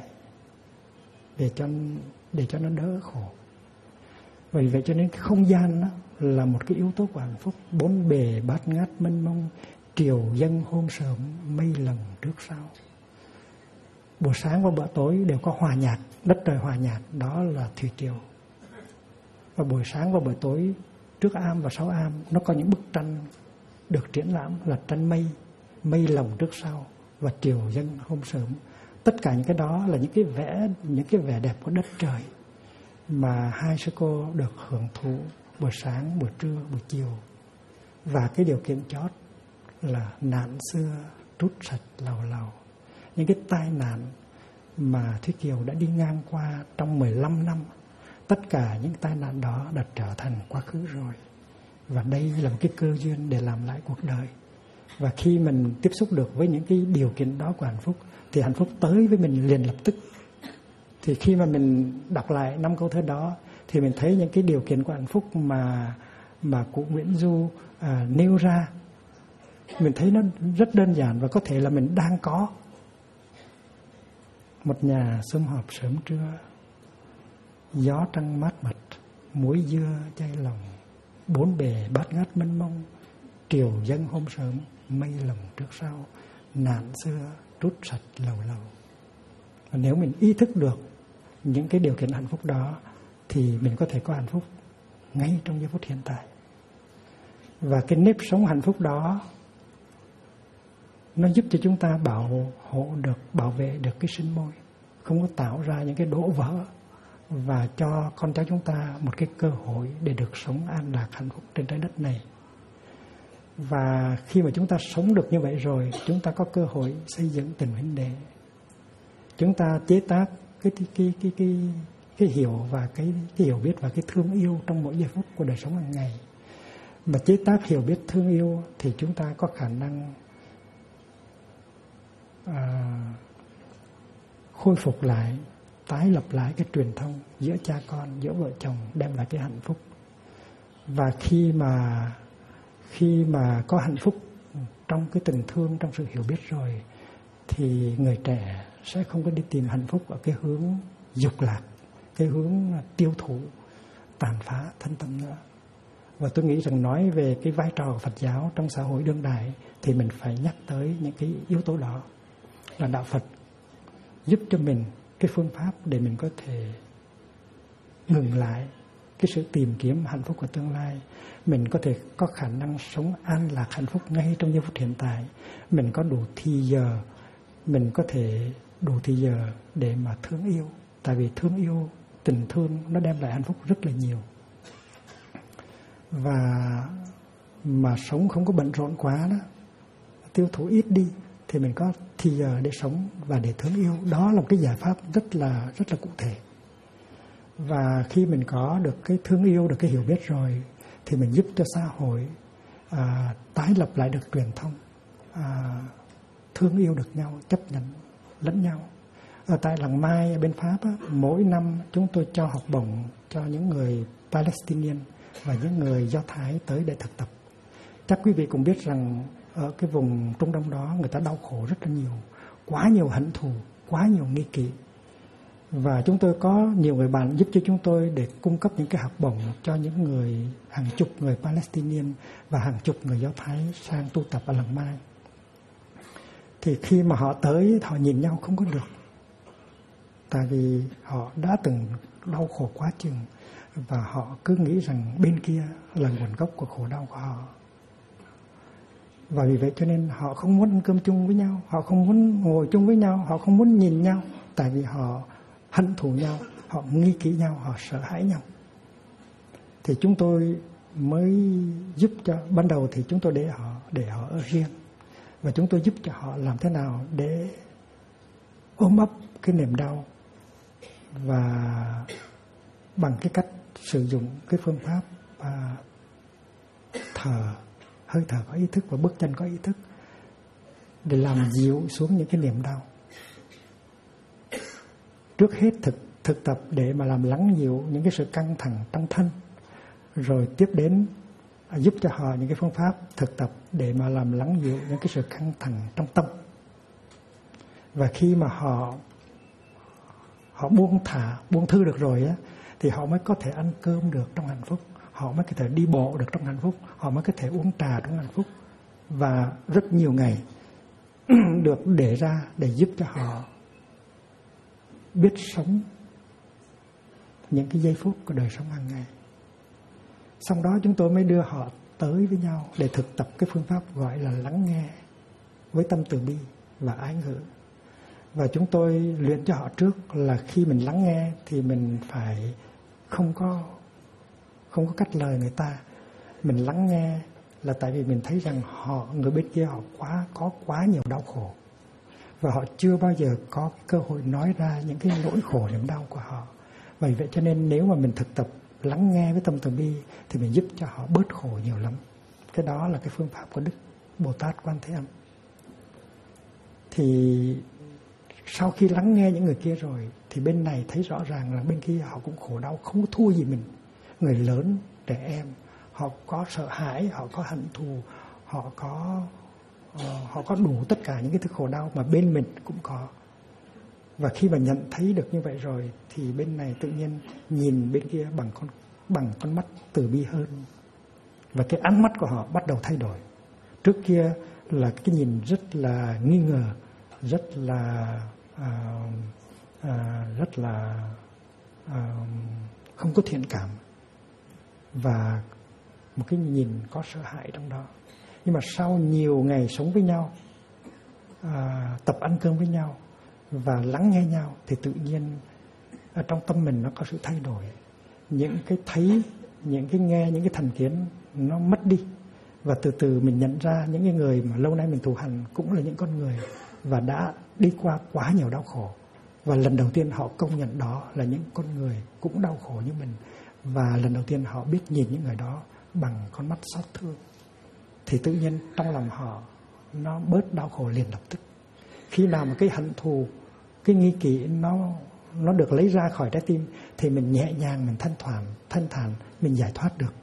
để cho nó đỡ khổ. Vì vậy cho nên cái không gian đó là một cái yếu tố của hạnh phúc. Bốn bề bát ngát mênh mông, triều dâng hôm sớm, mây lầng trước sau. Buổi sáng và bữa tối đều có hòa nhạc, đất trời hòa nhạc, đó là thủy triều. Và buổi sáng và buổi tối, trước am và sau am, nó có những bức tranh được triển lãm là tranh mây, mây lồng trước sau và triều dâng hôm sớm. Tất cả những cái đó là những cái vẻ đẹp của đất trời mà hai sư cô được hưởng thụ buổi sáng, buổi trưa, buổi chiều. Và cái điều kiện chót là nạn xưa trút sạch lầu lầu. Những cái tai nạn mà Thúy Kiều đã đi ngang qua trong 15 năm, tất cả những tai nạn đó đã trở thành quá khứ rồi. Và đây là một cái cơ duyên để làm lại cuộc đời. Và khi mình tiếp xúc được với những cái điều kiện đó của hạnh phúc, thì hạnh phúc tới với mình liền lập tức. Thì khi mà mình đọc lại 5 câu thơ đó, thì mình thấy những cái điều kiện của hạnh phúc mà cụ Nguyễn Du nêu ra, mình thấy nó rất đơn giản và có thể là mình đang có. Một nhà sum họp sớm trưa, gió trăng mát mặt, muối dưa chay lòng, bốn bề bát ngát mênh mông, triều dâng hôm sớm, mây lồng trước sau, nạn xưa trút sạch lầu lầu. Và nếu mình ý thức được những cái điều kiện hạnh phúc đó, thì mình có thể có hạnh phúc ngay trong giây phút hiện tại. Và cái nếp sống hạnh phúc đó, nó giúp cho chúng ta bảo vệ được cái sinh môi, không có tạo ra những cái đổ vỡ, và cho con cháu chúng ta một cái cơ hội để được sống an lạc hạnh phúc trên trái đất này. Và khi mà chúng ta sống được như vậy rồi, chúng ta có cơ hội xây dựng tình huynh đệ. Chúng ta chế tác cái hiểu và cái hiểu biết và cái thương yêu trong mỗi giây phút của đời sống hàng ngày. Mà chế tác hiểu biết thương yêu thì chúng ta có khả năng khôi phục lại, tái lập lại cái truyền thông giữa cha con, giữa vợ chồng, đem lại cái hạnh phúc. Và khi mà có hạnh phúc trong cái tình thương, trong sự hiểu biết rồi, thì người trẻ sẽ không có đi tìm hạnh phúc ở cái hướng dục lạc, cái hướng tiêu thụ, tàn phá thân tâm nữa. Và tôi nghĩ rằng nói về cái vai trò của Phật giáo trong xã hội đương đại thì mình phải nhắc tới những cái yếu tố đó. Là đạo Phật giúp cho mình cái phương pháp để mình có thể ngừng lại cái sự tìm kiếm hạnh phúc của tương lai. Mình có thể có khả năng sống an lạc hạnh phúc ngay trong giây phút hiện tại. Mình có đủ thì giờ, mình có thể đủ thì giờ để mà thương yêu. Tại vì thương yêu, tình thương nó đem lại hạnh phúc rất là nhiều. Và mà sống không có bận rộn quá đó, tiêu thụ ít đi, thì mình có thì giờ để sống và để thương yêu. Đó là một cái giải pháp rất là cụ thể. Và khi mình có được cái thương yêu, được cái hiểu biết rồi, thì mình giúp cho xã hội tái lập lại được truyền thông, thương yêu được nhau, chấp nhận lẫn nhau. Ở tại Làng Mai ở bên Pháp á, mỗi năm chúng tôi cho học bổng cho những người Palestinian và những người Do Thái tới để thực tập. Chắc quý vị cũng biết rằng ở cái vùng Trung Đông đó người ta đau khổ rất là nhiều, quá nhiều hận thù, quá nhiều nghi kỵ. Và chúng tôi có nhiều người bạn giúp cho chúng tôi để cung cấp những cái học bổng cho những người, hàng chục người Palestinian và hàng chục người Do Thái sang tu tập ở Làng Mai. Thì khi mà họ tới, họ nhìn nhau không có được. Tại vì họ đã từng đau khổ quá chừng, và họ cứ nghĩ rằng bên kia là nguồn gốc của khổ đau của họ. Và vì vậy cho nên họ không muốn ăn cơm chung với nhau, họ không muốn ngồi chung với nhau, họ không muốn nhìn nhau. Tại vì họ hận thù nhau, họ nghi kỵ nhau, họ sợ hãi nhau. Thì chúng tôi mới giúp cho, ban đầu thì chúng tôi để họ ở riêng. Và chúng tôi giúp cho họ làm thế nào để ôm ấp cái niềm đau, và bằng cái cách sử dụng cái phương pháp hơi thở có ý thức và bước chân có ý thức để làm dịu xuống những cái niềm đau. Trước hết thực tập để mà làm lắng dịu những cái sự căng thẳng trong thân, rồi tiếp đến giúp cho họ những cái phương pháp thực tập để mà làm lắng dịu những cái sự căng thẳng trong tâm. Và khi mà họ buông thư được rồi á, thì họ mới có thể ăn cơm được trong hạnh phúc, họ mới có thể đi bộ được trong hạnh phúc, họ mới có thể uống trà trong hạnh phúc. Và rất nhiều ngày được để ra để giúp cho họ biết sống những cái giây phút của đời sống hàng ngày. Sau đó chúng tôi mới đưa họ tới với nhau để thực tập cái phương pháp gọi là lắng nghe với tâm từ bi và ái ngữ. Và chúng tôi luyện cho họ trước là khi mình lắng nghe thì mình phải không có cắt lời người ta. Mình lắng nghe là tại vì mình thấy rằng người bên kia họ có quá nhiều đau khổ, và họ chưa bao giờ có cơ hội nói ra những cái nỗi khổ niềm đau của họ. Vì vậy cho nên nếu mà mình thực tập lắng nghe với tâm từ bi thì mình giúp cho họ bớt khổ nhiều lắm. Cái đó là cái phương pháp của Đức Bồ Tát Quan Thế Âm. Thì sau khi lắng nghe những người kia rồi thì bên này thấy rõ ràng là bên kia họ cũng khổ đau, không có thua gì mình. Người lớn, trẻ em, họ có sợ hãi, họ có hận thù, họ có đủ tất cả những cái thứ khổ đau mà bên mình cũng có. Và khi mà nhận thấy được như vậy rồi thì bên này tự nhiên nhìn bên kia bằng con mắt từ bi hơn. Và cái ánh mắt của họ bắt đầu thay đổi. Trước kia là cái nhìn rất là nghi ngờ, rất là không có thiện cảm, và một cái nhìn có sợ hãi trong đó. Nhưng mà sau nhiều ngày sống với nhau, tập ăn cơm với nhau và lắng nghe nhau thì tự nhiên ở trong tâm mình nó có sự thay đổi. Những cái thấy, những cái nghe, những cái thành kiến nó mất đi. Và từ từ mình nhận ra những cái người mà lâu nay mình thù hằn cũng là những con người và đã đi qua quá nhiều đau khổ. Và lần đầu tiên họ công nhận đó là những con người cũng đau khổ như mình. Và lần đầu tiên họ biết nhìn những người đó bằng con mắt xót thương. Thì tự nhiên trong lòng họ nó bớt đau khổ liền lập tức. Khi nào mà cái hận thù, cái nghi kỵ nó được lấy ra khỏi trái tim thì mình nhẹ nhàng, mình thanh thản, mình giải thoát được.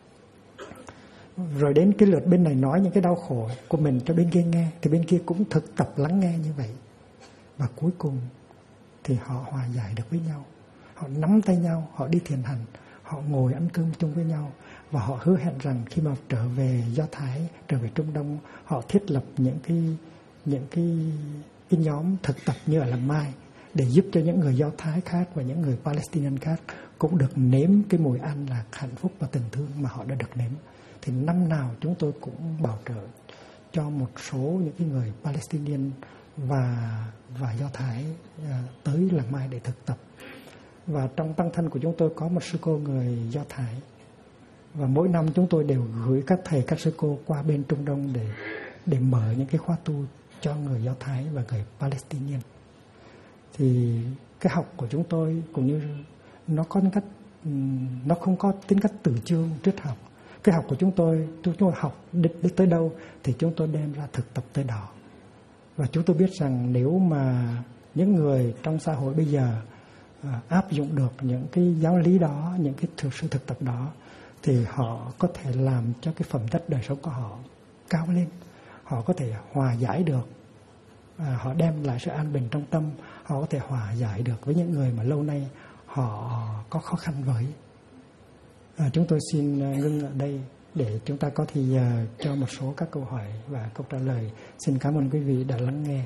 Rồi đến cái lượt bên này nói những cái đau khổ của mình cho bên kia nghe, thì bên kia cũng thực tập lắng nghe như vậy. Và cuối cùng thì họ hòa giải được với nhau. Họ nắm tay nhau, họ đi thiền hành, họ ngồi ăn cơm chung với nhau. Và họ hứa hẹn rằng khi mà trở về Do Thái, trở về Trung Đông, họ thiết lập những cái nhóm thực tập như ở Làng Mai để giúp cho những người Do Thái khác và những người Palestinian khác cũng được nếm cái mùi ăn là hạnh phúc và tình thương mà họ đã được nếm. Thì năm nào chúng tôi cũng bảo trợ cho một số những cái người Palestinian và Do Thái tới Làng Mai để thực tập. Và trong tăng thân của chúng tôi có một sư cô người Do Thái. Và mỗi năm chúng tôi đều gửi các thầy, các sư cô qua bên Trung Đông để mở những cái khóa tu cho người Do Thái và người Palestinian. Thì cái học của chúng tôi cũng như nó không có tính cách từ chương triết học. Cái học của chúng tôi học đến tới đâu thì chúng tôi đem ra thực tập tới đó. Và chúng tôi biết rằng nếu mà những người trong xã hội bây giờ áp dụng được những cái giáo lý đó, những cái sự thực tập đó, thì họ có thể làm cho cái phẩm chất đời sống của họ cao lên. Họ có thể hòa giải được, họ đem lại sự an bình trong tâm. Họ có thể hòa giải được với những người mà lâu nay họ có khó khăn với. Chúng tôi xin ngưng ở đây để chúng ta có thời giờ cho một số các câu hỏi và câu trả lời. Xin cảm ơn quý vị đã lắng nghe.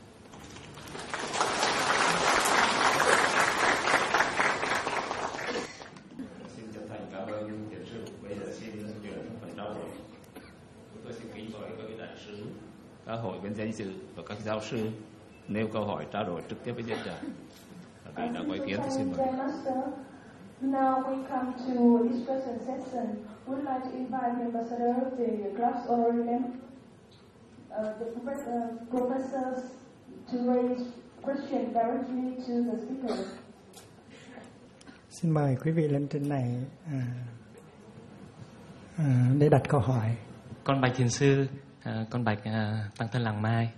Xin chân thành cảm ơn thiền sư. Bây giờ xin chuyển sang phần trao đổi. Chúng tôi xin kính mời các vị đại sứ, các hội viên danh dự và các giáo sư nêu câu hỏi trao đổi trực tiếp với diễn giả. Vì đã có ý kiến thì xin mời. Now we come to discussion session. We'd like to invite the ambassador, the club's order, the professors to raise questions directly to the speaker. Xin mời quý vị lên trên này để đặt câu hỏi. Con bạch thiền sư, con bạch tăng thân làng Mai.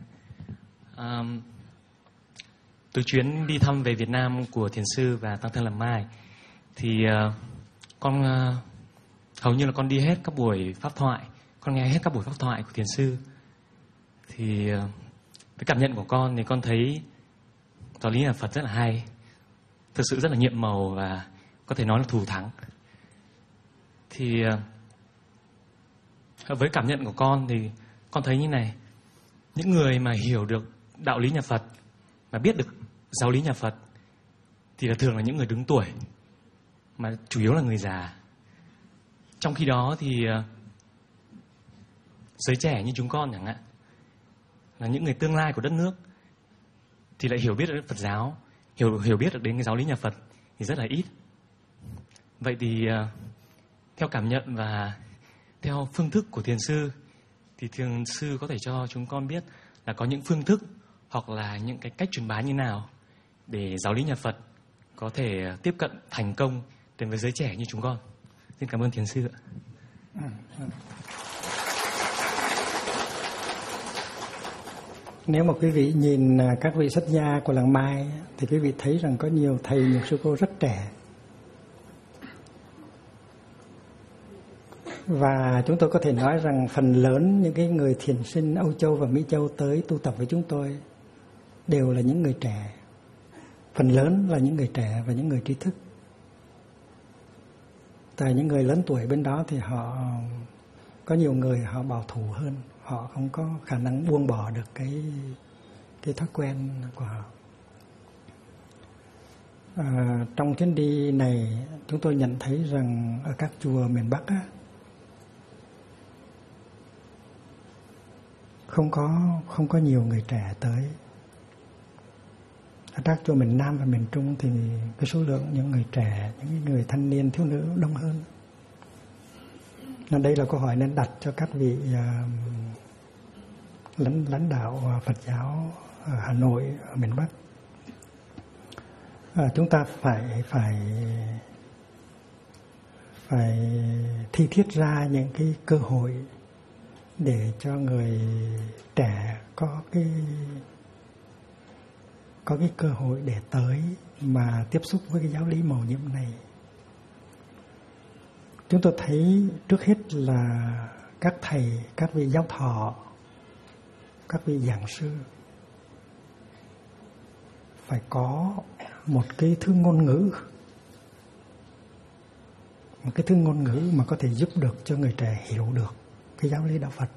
Từ chuyến đi thăm về Việt Nam của thiền sư và tăng thân làng Mai thì con hầu như là con đi hết các buổi pháp thoại, con nghe hết các buổi pháp thoại của thiền sư. Thì với cảm nhận của con thì con thấy giáo lý nhà Phật rất là hay, thực sự rất là nhiệm màu và có thể nói là thù thắng. Thì với cảm nhận của con thì con thấy như này: những người mà hiểu được đạo lý nhà Phật, mà biết được giáo lý nhà Phật thì là thường là những người đứng tuổi, mà chủ yếu là người già. Trong khi đó thì giới trẻ như chúng con chẳng hạn, là những người tương lai của đất nước, thì lại hiểu biết được Phật giáo, hiểu biết được đến cái giáo lý nhà Phật thì rất là ít. Vậy thì theo cảm nhận và theo phương thức của thiền sư, thì thiền sư có thể cho chúng con biết là có những phương thức hoặc là những cái cách truyền bá như nào để giáo lý nhà Phật có thể tiếp cận thành công đến với giới trẻ như chúng con. Xin cảm ơn thiền sư ạ. Nếu mà quý vị nhìn các vị xuất gia của làng Mai thì quý vị thấy rằng có nhiều thầy, nhiều sư cô rất trẻ. Và chúng tôi có thể nói rằng phần lớn những cái người thiền sinh Âu Châu và Mỹ Châu tới tu tập với chúng tôi đều là những người trẻ. Phần lớn là những người trẻ và những người trí thức. Tại những người lớn tuổi bên đó thì họ có nhiều người họ bảo thủ hơn, họ không có khả năng buông bỏ được cái thói quen của họ. Trong chuyến đi này chúng tôi nhận thấy rằng ở các chùa miền Bắc không có nhiều người trẻ tới. Ở các chùa miền Nam và miền Trung thì cái số lượng những người trẻ, những người thanh niên, thiếu nữ đông hơn. Nên đây là câu hỏi nên đặt cho các vị lãnh đạo Phật giáo ở Hà Nội, ở miền Bắc. Chúng ta phải thi thiết ra những cái cơ hội để cho người trẻ có cái cơ hội để tới mà tiếp xúc với cái giáo lý mầu nhiệm này. Chúng tôi thấy trước hết là các thầy, các vị giáo thọ, các vị giảng sư phải có một cái thứ ngôn ngữ, mà có thể giúp được cho người trẻ hiểu được cái giáo lý đạo Phật.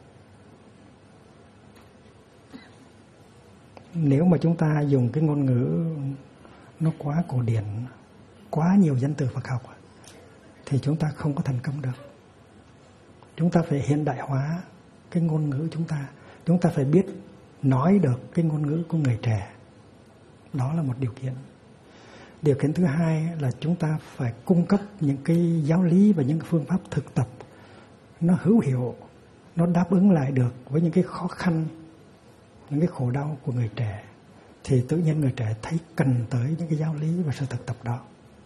Nếu mà chúng ta dùng cái ngôn ngữ nó quá cổ điển, quá nhiều danh từ Phật học thì chúng ta không có thành công được. Chúng ta phải hiện đại hóa cái ngôn ngữ chúng ta phải biết nói được cái ngôn ngữ của người trẻ. Đó là một điều kiện. Điều kiện thứ hai là chúng ta phải cung cấp những cái giáo lý và những cái phương pháp thực tập nó hữu hiệu, nó đáp ứng lại được với những cái khó khăn, những cái khổ đau của người trẻ, thì tự nhiên người trẻ thấy cần tới những cái giáo lý và sự thực tập đó.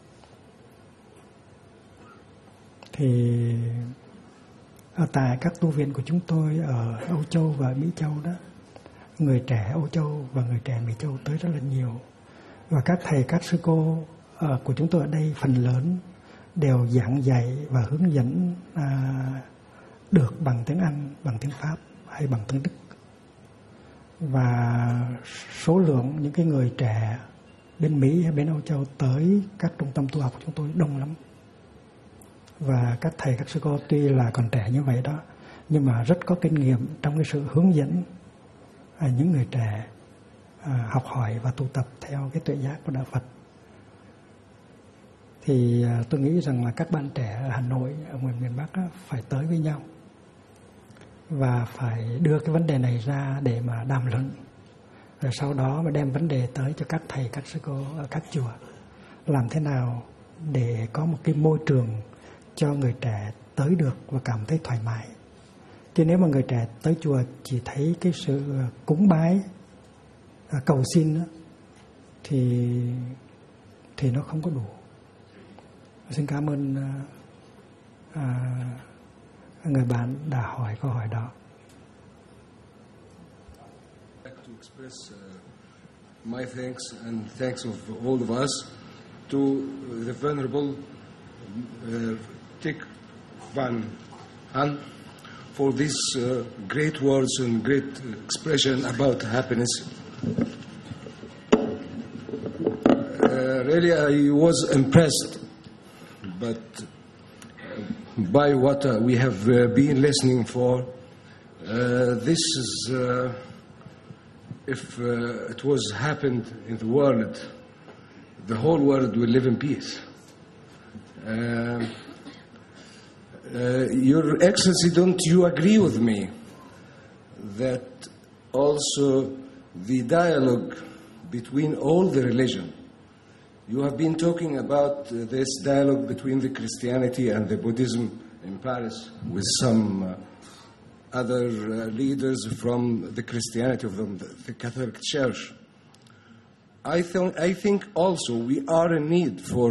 Thì ở tại các tu viện của chúng tôi ở Âu Châu và Mỹ Châu đó, người trẻ Âu Châu và người trẻ Mỹ Châu tới rất là nhiều. Và các thầy, các sư cô của chúng tôi ở đây phần lớn đều giảng dạy và hướng dẫn được bằng tiếng Anh, bằng tiếng Pháp hay bằng tiếng Đức. Và số lượng những cái người trẻ bên Mỹ hay bên Âu Châu tới các trung tâm tu học của chúng tôi đông lắm. Và các thầy, các sư cô tuy là còn trẻ như vậy đó, nhưng mà rất có kinh nghiệm trong cái sự hướng dẫn những người trẻ học hỏi và tu tập theo cái tuệ giác của Đạo Phật. Thì tôi nghĩ rằng là các bạn trẻ ở Hà Nội, ở miền Bắc đó, phải tới với nhau và phải đưa cái vấn đề này ra để mà đàm luận, rồi sau đó mà đem vấn đề tới cho các thầy, các sư cô ở các chùa, làm thế nào để có một cái môi trường cho người trẻ tới được và cảm thấy thoải mái. Chứ nếu mà người trẻ tới chùa chỉ thấy cái sự cúng bái, cầu xin đó, thì nó không có đủ. Xin cảm ơn người bạn đã hỏi câu hỏi đó. I'd like to express my thanks and thanks of all of us to the Venerable Thich Van Han for these great words and great expression about happiness. Really, I was impressed, but by what we have been listening for, this is, if it was happened in the world, the whole world will live in peace. Your Excellency, don't you agree with me that also the dialogue between all the religion, you have been talking about this dialogue between the Christianity and the Buddhism in Paris with some other leaders from the Christianity, from the Catholic Church. I think also we are in need for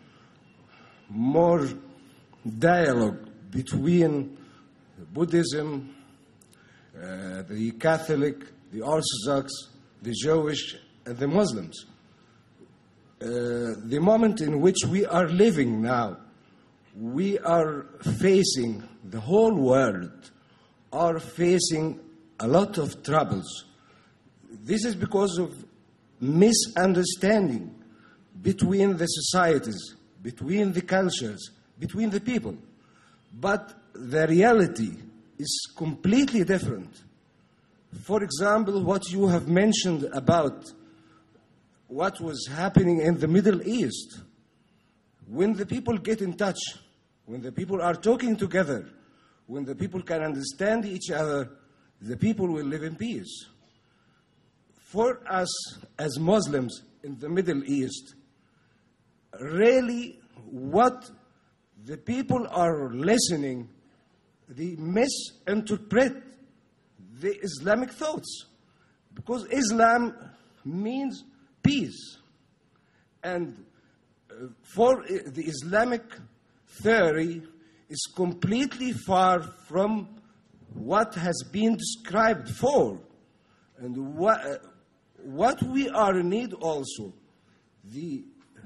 more dialogue between Buddhism, the Catholic, the Orthodox, the Jewish, and the Muslims. The moment in which we are living now, we are facing, the whole world are facing a lot of troubles. This is because of misunderstanding between the societies, between the cultures, between the people. But the reality is completely different. For example, what you have mentioned about what was happening in the Middle East, when the people get in touch, when the people are talking together, when the people can understand each other, the people will live in peace. For us as Muslims in the Middle East, really what the people are listening, they misinterpret the Islamic thoughts, because Islam means peace. And for the Islamic theory is completely far from what has been described for. And what we are in need also, the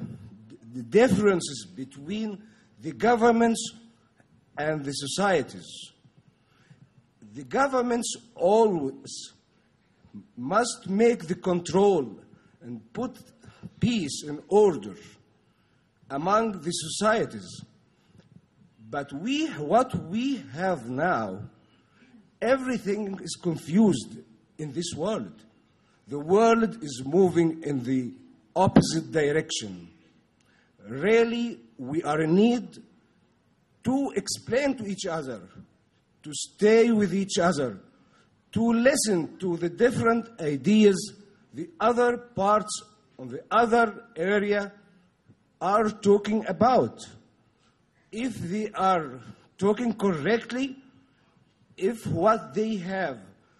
differences between the governments and the societies. The governments always must make the control and put peace and order among the societies. But what we have now, everything is confused in this world. The world is moving in the opposite direction. Really, we are in need to explain to each other, to stay with each other, to listen to the different ideas the other parts of the other area are talking about. If they are talking correctly, if what they have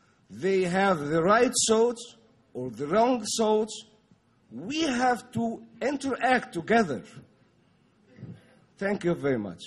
the right thoughts or the wrong thoughts, we have to interact together. Thank you very much.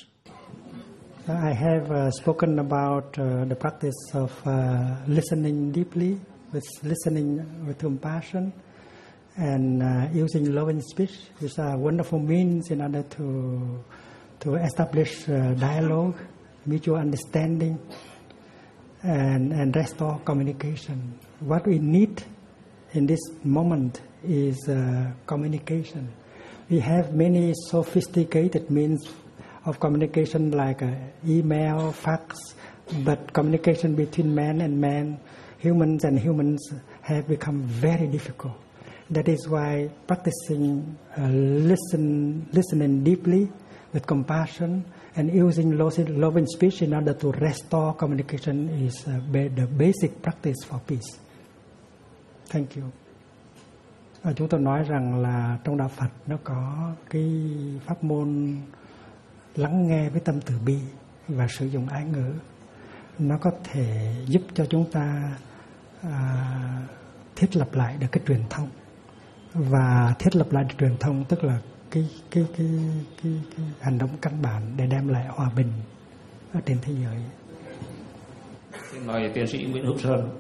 I have spoken about the practice of listening deeply, listening with compassion, and using loving speech is a wonderful means in order to to establish dialogue, mutual understanding, and restore communication. What we need in this moment is communication. We have many sophisticated means of communication like email, fax, but communication between man and man, humans and humans, have become very difficult. That is why practicing listening deeply with compassion and using loving speech in order to restore communication is the basic practice for peace. Thank you. Chúng tôi nói rằng là trong đạo Phật nó có cái pháp môn lắng nghe với tâm từ bi và sử dụng ái ngữ. Nó có thể giúp cho chúng ta thiết lập lại được cái truyền thông. Và thiết lập lại được truyền thông tức là cái hành động căn bản để đem lại hòa bình ở trên thế giới. Xin mời tiến sĩ Nguyễn Hữu Sơn.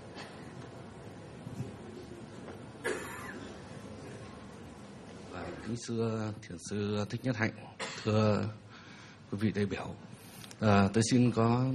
Kính thưa Thiền sư Thích Nhất Hạnh, thưa quý vị đại biểu, tôi xin có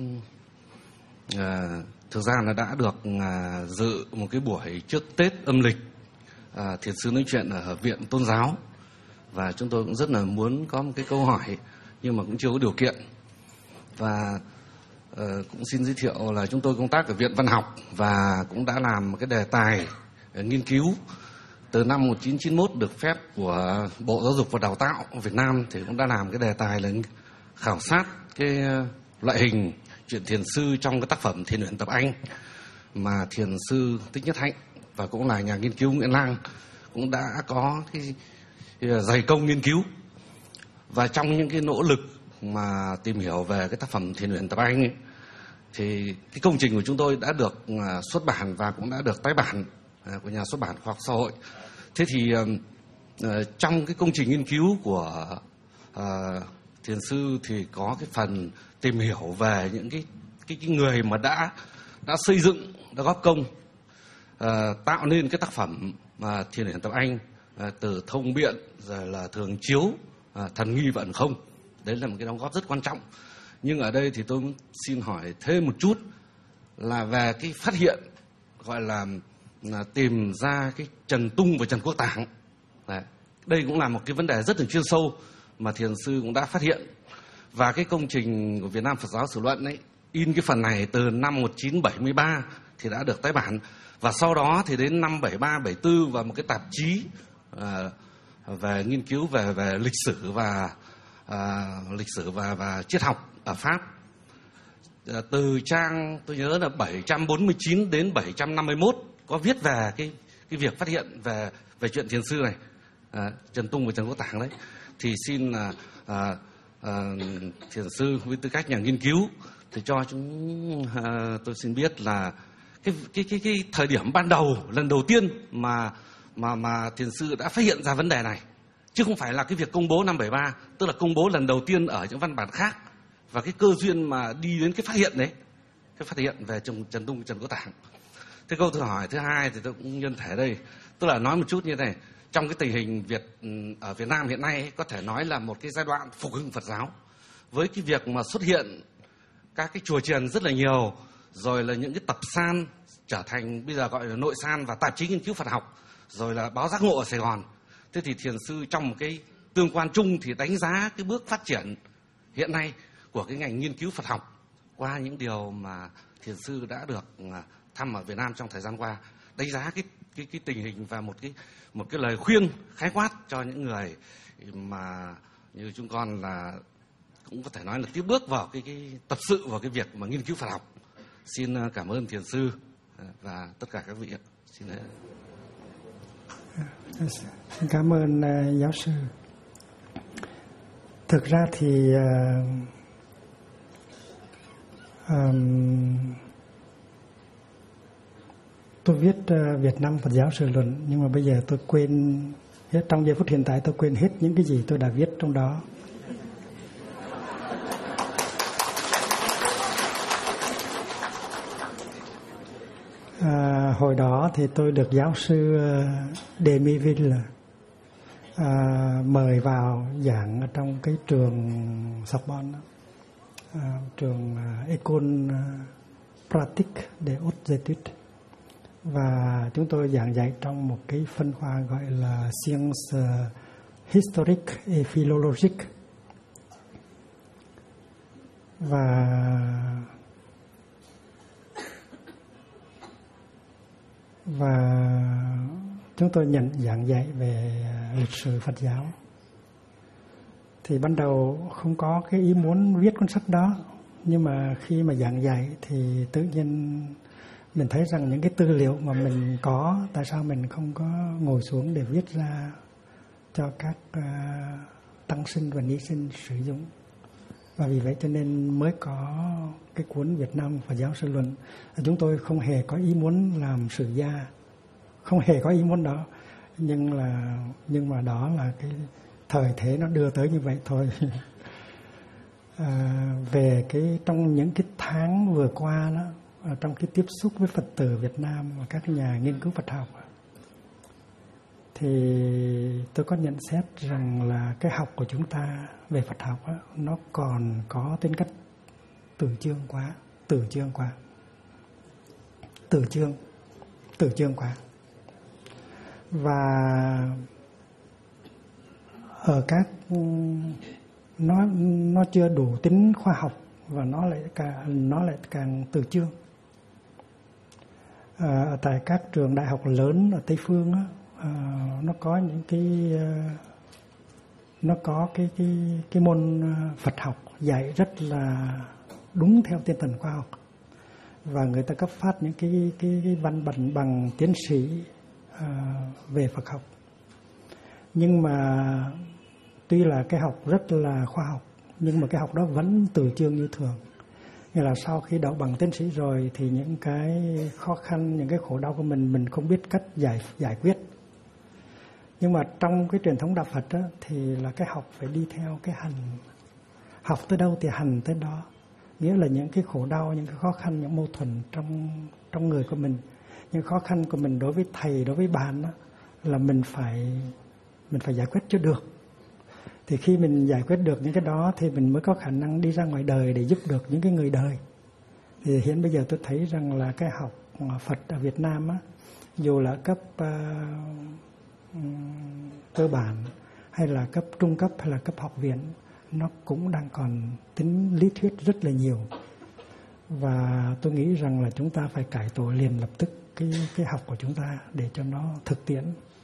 thực ra là đã được dự một cái buổi trước Tết âm lịch Thiền sư nói chuyện ở Viện Tôn giáo, và chúng tôi cũng rất là muốn có một cái câu hỏi nhưng mà cũng chưa có điều kiện. Và cũng xin giới thiệu là chúng tôi công tác ở Viện Văn học và cũng đã làm một cái đề tài nghiên cứu từ năm 1991 được phép của Bộ Giáo dục và Đào tạo Việt Nam, thì cũng đã làm cái đề tài là khảo sát cái loại hình chuyện thiền sư trong cái tác phẩm Thiền Luyện Tập Anh mà Thiền sư Thích Nhất Hạnh và cũng là nhà nghiên cứu Nguyễn Lang cũng đã có cái dày công nghiên cứu. Và trong những cái nỗ lực mà tìm hiểu về cái tác phẩm Thiền Luyện Tập Anh ấy, thì cái công trình của chúng tôi đã được xuất bản và cũng đã được tái bản của nhà xuất bản Khoa học Xã hội. Thế thì trong cái công trình nghiên cứu của thiền sư thì có cái phần tìm hiểu về những cái người mà đã xây dựng, đã góp công tạo nên cái tác phẩm Thiền Luyện Tập Anh, từ thông biện rồi là thường chiếu, thần nghi và ẩn không. Đấy là một cái đóng góp rất quan trọng. Nhưng ở đây thì tôi xin hỏi thêm một chút là về cái phát hiện gọi là tìm ra cái Trần Tung và Trần Quốc Tảng. Đấy. Đây cũng là một cái vấn đề rất là chuyên sâu mà thiền sư cũng đã phát hiện. Và cái công trình của Việt Nam Phật giáo Sử Luận ấy, in cái phần này từ năm 1973 thì đã được tái bản. Và sau đó thì đến năm 73, 74 và một cái tạp chí về nghiên cứu về lịch sử và triết học ở Pháp. Từ trang tôi nhớ là 749 đến 751 có viết về cái việc phát hiện về chuyện thiền sư này, Trần Tung và Trần Quốc Tảng đấy. Thì xin thiền sư với tư cách nhà nghiên cứu thì cho tôi xin biết là cái thời điểm ban đầu lần đầu tiên mà thiền sư đã phát hiện ra vấn đề này, chứ không phải là cái việc công bố năm 73, tức là công bố lần đầu tiên ở những văn bản khác. Và cái cơ duyên mà đi đến cái phát hiện đấy, cái phát hiện về Trần Tung, Trần Quốc Tảng. Thế câu thứ hỏi thứ hai thì tôi cũng nhân thể đây, tức là nói một chút như thế này. Trong cái tình hình ở Việt Nam hiện nay ấy, có thể nói là một cái giai đoạn phục hưng Phật giáo, với cái việc mà xuất hiện các cái chùa chiền rất là nhiều, rồi là những cái tập san trở thành bây giờ gọi là nội san và tạp chí nghiên cứu Phật học, rồi là báo Giác Ngộ ở Sài Gòn. Thế thì thiền sư trong một cái tương quan chung thì đánh giá cái bước phát triển hiện nay của cái ngành nghiên cứu Phật học qua những điều mà thiền sư đã được thăm ở Việt Nam trong thời gian qua, đánh giá cái tình hình và một cái lời khuyên khái quát cho những người mà như chúng con là cũng có thể nói là tiếp bước vào cái tập sự vào cái việc mà nghiên cứu Phật học. Xin cảm ơn thiền sư và tất cả các vị. Xin cảm ơn giáo sư. Thực ra thì tôi viết Việt Nam Phật giáo Sử Luận, nhưng mà bây giờ tôi quên, trong giây phút hiện tại tôi quên hết những cái gì tôi đã viết trong đó. Hồi đó thì tôi được giáo sư Demiville mời vào giảng ở trong cái trường Sorbonne, trường École Pratique des Hautes Études, và chúng tôi giảng dạy trong một cái phân khoa gọi là Sciences Historiques et Philologiques. Và chúng tôi nhận giảng dạy về lịch sử Phật giáo. Thì ban đầu không có cái ý muốn viết cuốn sách đó, nhưng mà khi mà giảng dạy thì tự nhiên mình thấy rằng những cái tư liệu mà mình có, tại sao mình không có ngồi xuống để viết ra cho các tăng sinh và ni sinh sử dụng. Và vì vậy cho nên mới có cái cuốn Việt Nam Phật giáo Sư Luận. Chúng tôi không hề có ý muốn làm sử gia, không hề có ý muốn đó, nhưng mà đó là cái thời thế nó đưa tới như vậy thôi. Về cái trong những cái tháng vừa qua đó, trong cái tiếp xúc với Phật tử Việt Nam và các nhà nghiên cứu Phật học, thì tôi có nhận xét rằng là cái học của chúng ta về Phật học đó, nó còn có tính cách từ chương quá. Và ở các nó chưa đủ tính khoa học, và nó lại càng từ chương. Tại các trường đại học lớn ở Tây phương á, nó có những cái môn Phật học dạy rất là đúng theo tinh thần khoa học, và người ta cấp phát những cái văn bản bằng tiến sĩ về Phật học. Nhưng mà tuy là cái học rất là khoa học, nhưng mà cái học đó vẫn từ chương như thường. Nghĩa là sau khi đậu bằng tiến sĩ rồi thì những cái khó khăn, những cái khổ đau của mình không biết cách giải quyết. Nhưng mà trong cái truyền thống đạo Phật đó, thì là cái học phải đi theo cái hành. Học tới đâu thì hành tới đó. Nghĩa là những cái khổ đau, những cái khó khăn, những mâu thuẫn trong người của mình, những khó khăn của mình đối với thầy, đối với bạn đó, là mình phải giải quyết cho được. Thì khi mình giải quyết được những cái đó thì mình mới có khả năng đi ra ngoài đời để giúp được những cái người đời. Thì hiện bây giờ tôi thấy rằng là cái học Phật ở Việt Nam á, dù là cấp cơ bản hay là cấp trung cấp hay là cấp học viện, nó cũng đang còn tính lý thuyết rất là nhiều. Và tôi nghĩ rằng là chúng ta phải cải tổ liền lập tức cái học của chúng ta để cho nó thực tiễn.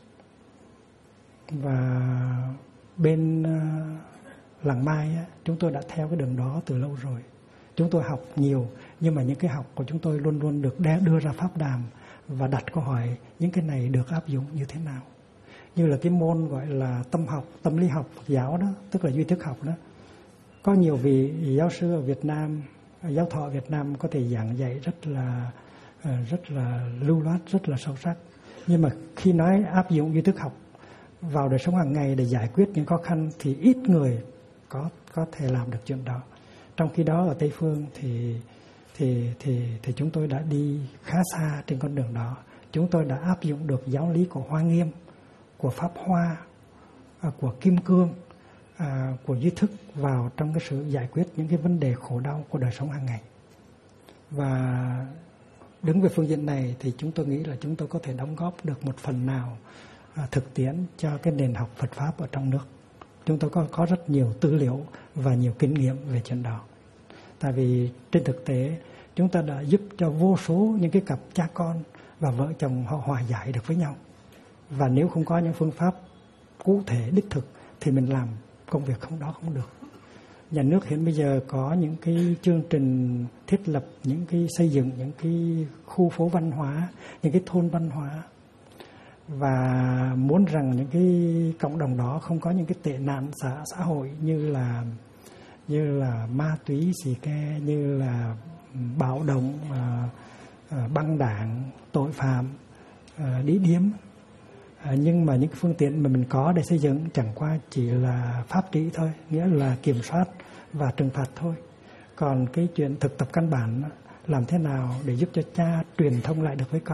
Và bên Làng Mai á, chúng tôi đã theo cái đường đó từ lâu rồi. Chúng tôi học nhiều, nhưng mà những cái học của chúng tôi luôn luôn được đưa ra pháp đàm và đặt câu hỏi những cái này được áp dụng như thế nào. Như là cái môn gọi là tâm lý học Phật giáo đó, tức là duy thức học đó. Có nhiều vị giáo sư ở Việt Nam, giáo thọ Việt Nam có thể giảng dạy rất là lưu loát, rất là sâu sắc. Nhưng mà khi nói áp dụng duy thức học vào đời sống hàng ngày để giải quyết những khó khăn thì ít người có thể làm được chuyện đó. Trong khi đó ở Tây phương thì chúng tôi đã đi khá xa trên con đường đó. Chúng tôi đã áp dụng được giáo lý của Hoa Nghiêm, của Pháp Hoa, của Kim Cương, của duy thức vào trong cái sự giải quyết những cái vấn đề khổ đau của đời sống hàng ngày. Và đứng về phương diện này thì chúng tôi nghĩ là chúng tôi có thể đóng góp được một phần nào thực tiễn cho cái nền học Phật Pháp ở trong nước. Chúng tôi có rất nhiều tư liệu và nhiều kinh nghiệm về chuyện đó. Tại vì trên thực tế chúng ta đã giúp cho vô số những cái cặp cha con và vợ chồng họ hòa giải được với nhau. Và nếu không có những phương pháp cụ thể đích thực thì mình làm công việc đó không được. Nhà nước hiện bây giờ có những cái chương trình thiết lập, những cái xây dựng những cái khu phố văn hóa, những cái thôn văn hóa, và muốn rằng những cái cộng đồng đó không có những cái tệ nạn xã hội như là ma túy, xì ke, như là bạo động, băng đảng, tội phạm, đĩ điếm. Nhưng mà những cái phương tiện mà mình có để xây dựng chẳng qua chỉ là pháp trị thôi, nghĩa là kiểm soát và trừng phạt thôi. Còn cái chuyện thực tập căn bản, làm thế nào để giúp cho cha truyền thông lại được với con,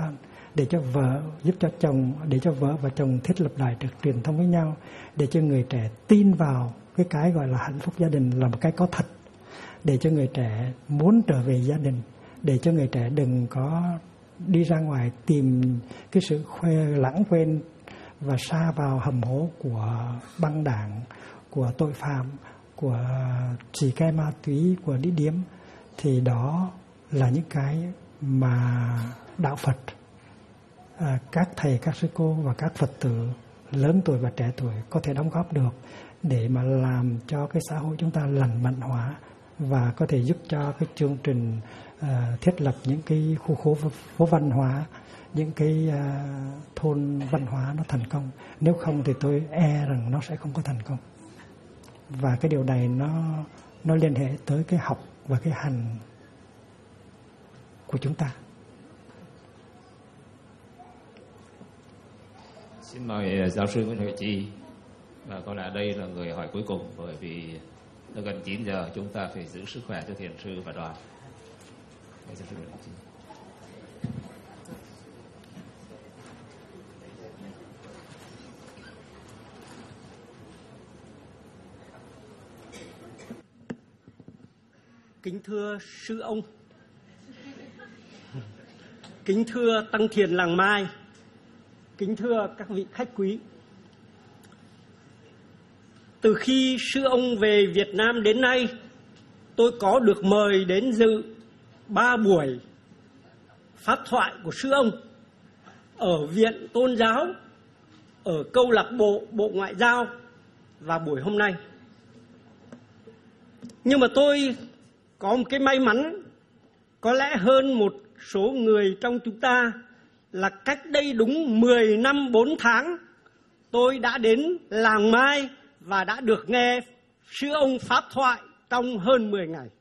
để cho vợ giúp cho chồng, để cho vợ và chồng thiết lập lại được truyền thông với nhau, để cho người trẻ tin vào cái gọi là hạnh phúc gia đình là một cái có thật, để cho người trẻ muốn trở về gia đình, để cho người trẻ đừng có đi ra ngoài tìm cái sự lãng quên và sa vào hầm hố của băng đảng, của tội phạm, của xì ke ma túy, của đi điếm. Thì đó là những cái mà đạo Phật, các thầy, các sư cô và các Phật tử lớn tuổi và trẻ tuổi có thể đóng góp được để mà làm cho cái xã hội chúng ta lành mạnh hóa, và có thể giúp cho cái chương trình thiết lập những cái khu phố văn hóa, những cái thôn văn hóa nó thành công. Nếu không thì tôi rằng nó sẽ không có thành công. Và cái điều này nó liên hệ tới cái học và cái hành của chúng ta. Xin mời giáo sư Nguyễn Huệ Chi, và có lẽ đây là người hỏi cuối cùng, bởi vì nó gần 9 giờ, chúng ta phải giữ sức khỏe cho thiền sư và đoàn. Giáo sư Nguyễn Huệ Chi. Kính thưa sư ông, kính thưa tăng thiền làng Mai, kính thưa các vị khách quý. Từ khi sư ông về Việt Nam đến nay, tôi có được mời đến dự 3 buổi pháp thoại của sư ông ở Viện Tôn giáo, ở câu lạc bộ Bộ Ngoại giao và buổi hôm nay. Nhưng mà tôi có một cái may mắn, có lẽ hơn một số người trong chúng ta, là cách đây đúng 10 năm 4 tháng, tôi đã đến làng Mai và đã được nghe sư ông pháp thoại trong hơn 10 ngày.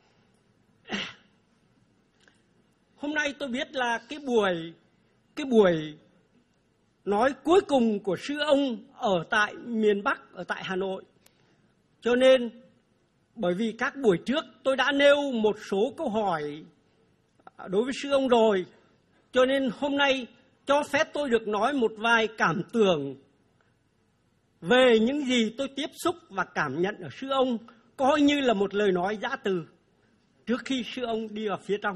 Hôm nay tôi biết là cái buổi nói cuối cùng của sư ông ở tại miền Bắc, ở tại Hà Nội. Cho nên bởi vì các buổi trước tôi đã nêu một số câu hỏi đối với sư ông rồi, cho nên hôm nay cho phép tôi được nói một vài cảm tưởng về những gì tôi tiếp xúc và cảm nhận ở sư ông, coi như là một lời nói giã từ trước khi sư ông đi vào phía trong.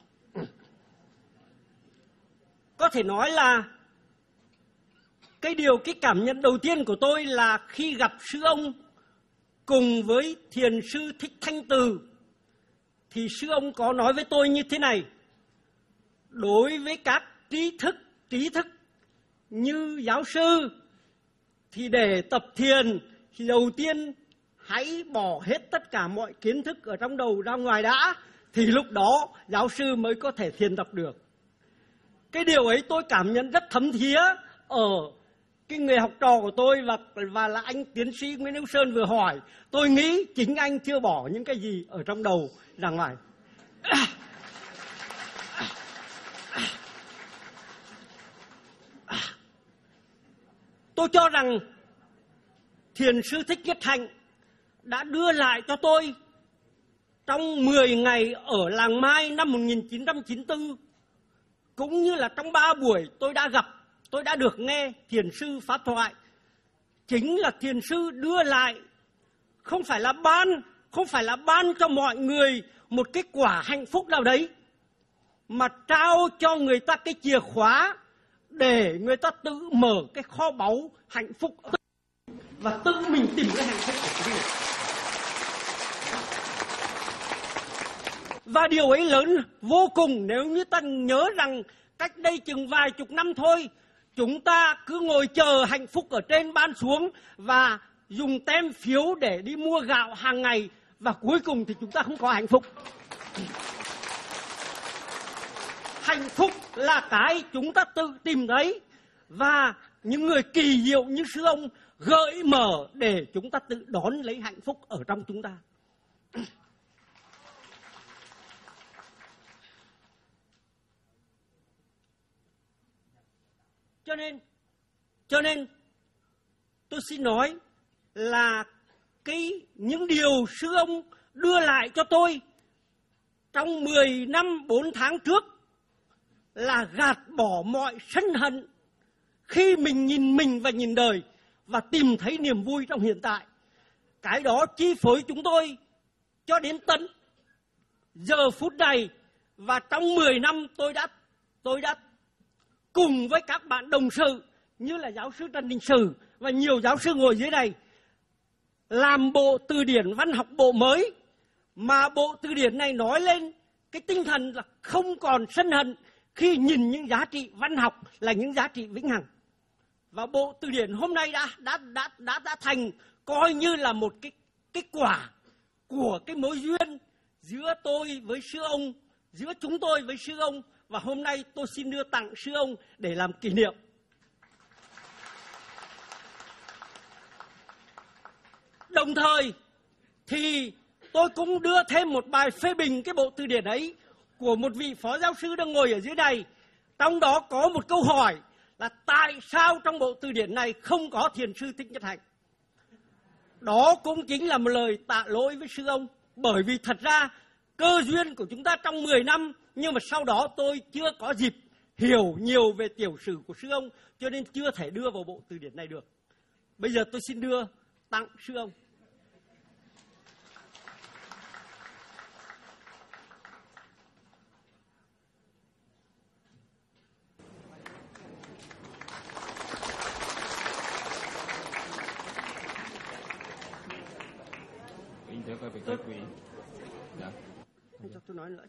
Có thể nói là cái cảm nhận đầu tiên của tôi là khi gặp sư ông cùng với thiền sư Thích Thanh Từ, thì sư ông có nói với tôi như thế này: đối với các trí thức như giáo sư thì để tập thiền thì đầu tiên hãy bỏ hết tất cả mọi kiến thức ở trong đầu ra ngoài đã, thì lúc đó giáo sư mới có thể thiền tập được. Cái điều ấy tôi cảm nhận rất thấm thía ở cái người học trò của tôi, và là anh tiến sĩ Nguyễn Hữu Sơn vừa hỏi. Tôi nghĩ chính anh chưa bỏ những cái gì ở trong đầu ra ngoài. Tôi cho rằng thiền sư Thích Nhất Hạnh đã đưa lại cho tôi trong 10 ngày ở làng Mai năm 1994, cũng như là trong 3 buổi tôi đã được nghe thiền sư pháp thoại, chính là thiền sư đưa lại không phải là ban cho mọi người một cái quả hạnh phúc nào đấy, mà trao cho người ta cái chìa khóa để người ta tự mở cái kho báu hạnh phúc và tự mình tìm cái hạnh phúc của chính mình. Và điều ấy lớn vô cùng. Nếu như ta nhớ rằng cách đây chừng vài chục năm thôi, chúng ta cứ ngồi chờ hạnh phúc ở trên ban xuống và dùng tem phiếu để đi mua gạo hàng ngày, và cuối cùng thì chúng ta không có hạnh phúc. Hạnh phúc là cái chúng ta tự tìm thấy, và những người kỳ diệu như sư ông gợi mở để chúng ta tự đón lấy hạnh phúc ở trong chúng ta. Cho nên tôi xin nói là những điều sư ông đưa lại cho tôi trong 10 năm 4 tháng trước là gạt bỏ mọi sân hận khi mình nhìn mình và nhìn đời và tìm thấy niềm vui trong hiện tại. Cái đó chi phối chúng tôi cho đến tận giờ phút này, và trong 10 năm tôi đã cùng với các bạn đồng sự như là giáo sư Trần Đình Sử và nhiều giáo sư ngồi dưới này làm bộ từ điển văn học bộ mới, mà bộ từ điển này nói lên cái tinh thần là không còn sân hận khi nhìn những giá trị văn học là những giá trị vĩnh hằng. Và bộ từ điển hôm nay đã thành coi như là một cái quả của cái mối duyên giữa tôi với sư ông, giữa chúng tôi với sư ông, và hôm nay tôi xin đưa tặng sư ông để làm kỷ niệm. Đồng thời thì tôi cũng đưa thêm một bài phê bình cái bộ từ điển ấy của một vị phó giáo sư đang ngồi ở dưới này. Trong đó có một câu hỏi là tại sao trong bộ từ điển này không có thiền sư Thích Nhất Hạnh. Đó cũng chính là một lời tạ lỗi với sư ông, bởi vì thật ra cơ duyên của chúng ta trong 10 năm, nhưng mà sau đó tôi chưa có dịp hiểu nhiều về tiểu sử của sư ông, cho nên chưa thể đưa vào bộ từ điển này được. Bây giờ tôi xin đưa tặng sư ông. Cho tôi nói nữa.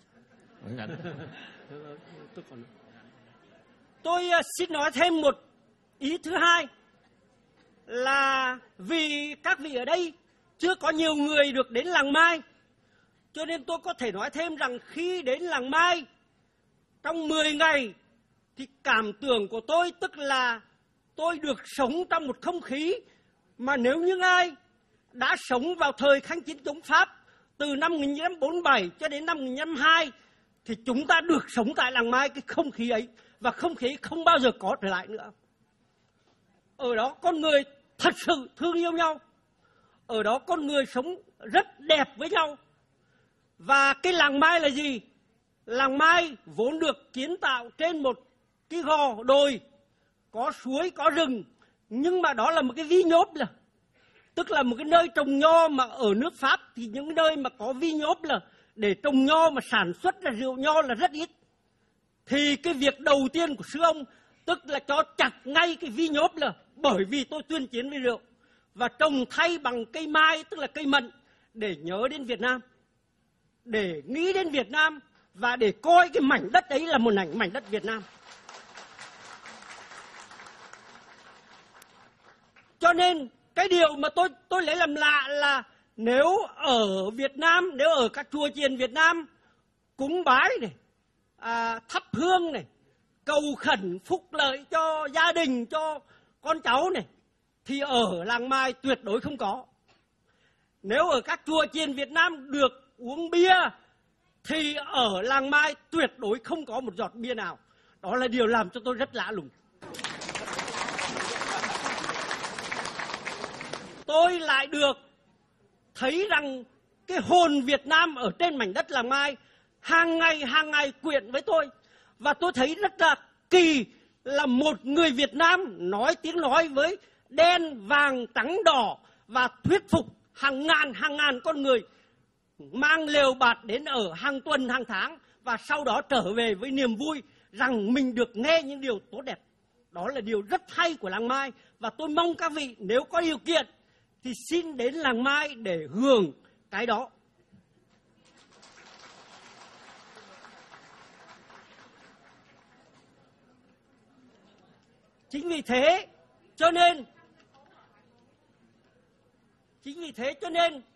Tôi xin nói thêm một ý thứ hai là vì các vị ở đây chưa có nhiều người được đến làng Mai, cho nên tôi có thể nói thêm rằng khi đến làng Mai trong 10 ngày thì cảm tưởng của tôi tức là tôi được sống trong một không khí mà nếu những ai đã sống vào thời kháng chiến chống Pháp từ năm 1947 cho đến năm 1952 thì chúng ta được sống tại làng Mai cái không khí ấy, và không khí không bao giờ có trở lại nữa. Ở đó con người thật sự thương yêu nhau, ở đó con người sống rất đẹp với nhau. Và cái làng Mai là gì? Làng Mai vốn được kiến tạo trên một cái gò đồi, có suối, có rừng, nhưng mà đó là một cái vi nhốp, là tức là một cái nơi trồng nho, mà ở nước Pháp thì những nơi mà có vi nhốp là để trồng nho mà sản xuất ra rượu nho là rất ít. Thì cái việc đầu tiên của sư ông tức là cho chặt ngay cái vi nhốp, là bởi vì tôi tuyên chiến với rượu, và trồng thay bằng cây mai tức là cây mận để nhớ đến Việt Nam, để nghĩ đến Việt Nam và để coi cái mảnh đất ấy là một mảnh đất Việt Nam. Cho nên cái điều mà tôi lấy làm lạ là nếu ở Việt Nam, nếu ở các chùa chiền Việt Nam cúng bái này, thắp hương này, cầu khẩn phúc lợi cho gia đình, cho con cháu này, thì ở làng Mai tuyệt đối không có. Nếu ở các chùa chiền Việt Nam được uống bia thì ở làng Mai tuyệt đối không có một giọt bia nào. Đó là điều làm cho tôi rất lạ lùng. Tôi lại được thấy rằng cái hồn Việt Nam ở trên mảnh đất làng Mai hàng ngày quyện với tôi. Và tôi thấy rất là kỳ là một người Việt Nam nói tiếng nói với đen, vàng, trắng, đỏ và thuyết phục hàng ngàn con người mang lều bạt đến ở hàng tuần, hàng tháng, và sau đó trở về với niềm vui rằng mình được nghe những điều tốt đẹp. Đó là điều rất hay của làng Mai, và tôi mong các vị nếu có điều kiện thì xin đến làng Mai để hưởng cái đó. Chính vì thế cho nên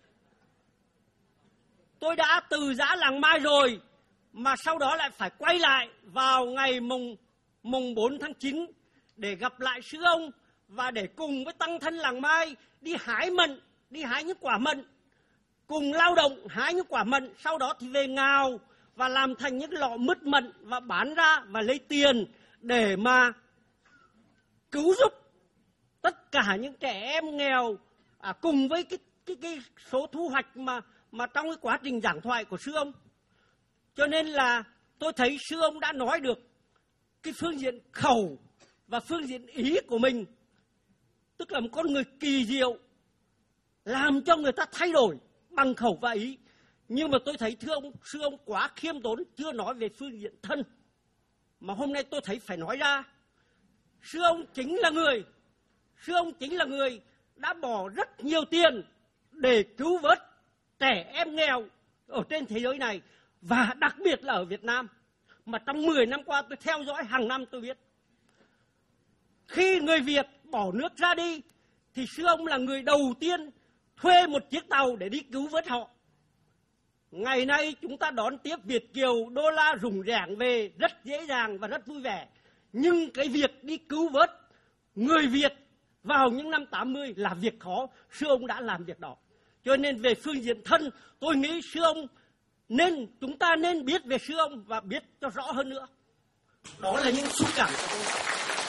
tôi đã từ giã làng Mai rồi, mà sau đó lại phải quay lại vào ngày mùng 4 tháng 9 để gặp lại sư ông và để cùng với tăng thân làng Mai đi hái mận, đi hái những quả mận, cùng lao động hái những quả mận, sau đó thì về ngào và làm thành những lọ mứt mận và bán ra và lấy tiền để mà cứu giúp tất cả những trẻ em nghèo, cùng với cái số thu hoạch mà trong cái quá trình giảng thoại của sư ông. Cho nên là tôi thấy sư ông đã nói được cái phương diện khẩu và phương diện ý của mình, tức là một con người kỳ diệu, làm cho người ta thay đổi bằng khẩu và ý. Nhưng mà tôi thấy sư ông quá khiêm tốn, chưa nói về phương diện thân. Mà hôm nay tôi thấy phải nói ra, sư ông chính là người đã bỏ rất nhiều tiền để cứu vớt trẻ em nghèo ở trên thế giới này, và đặc biệt là ở Việt Nam. Mà trong 10 năm qua tôi theo dõi hàng năm, tôi biết khi người Việt bỏ nước ra đi thì sư ông là người đầu tiên thuê một chiếc tàu để đi cứu vớt họ. Ngày nay chúng ta đón tiếp Việt kiều đô la rủng rẽng về rất dễ dàng và rất vui vẻ. Nhưng cái việc đi cứu vớt người Việt vào những năm 80 là việc khó. Sư ông đã làm việc đó. Cho nên về phương diện thân, tôi nghĩ sư ông chúng ta nên biết về sư ông và biết cho rõ hơn nữa. Đó là những xúc cảm của tôi.